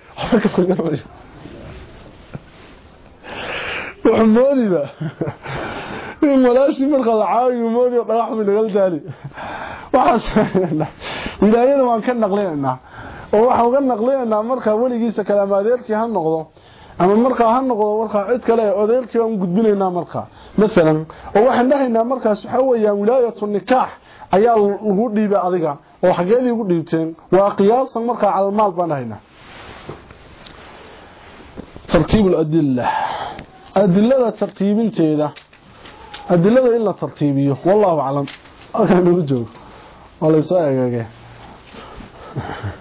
وحموديدا ملاشي مرخد عاوي ومودي dhagax min lagal daali waxaas wilaayada waan ka naqleynaa oo waxa uga naqleynaa marka waligiisa kalaamadeedkii ha noqdo ama marka ha noqdo marka cid kale odeelkii aan gudbinaynaa marka midalan oo waxaan dhahaynaa markaas waxa weeyaan wilaayatu nikah ayaa lagu dhiibay adiga oo xageedii ugu dhiibteen waa qiyaasan marka calmaal baan dhahaynaa ترتيب الأدلة أدلة ترتيبين تيدا أدلة إلا ترتيبيه والله أعلم أنا نرجو والله يسألك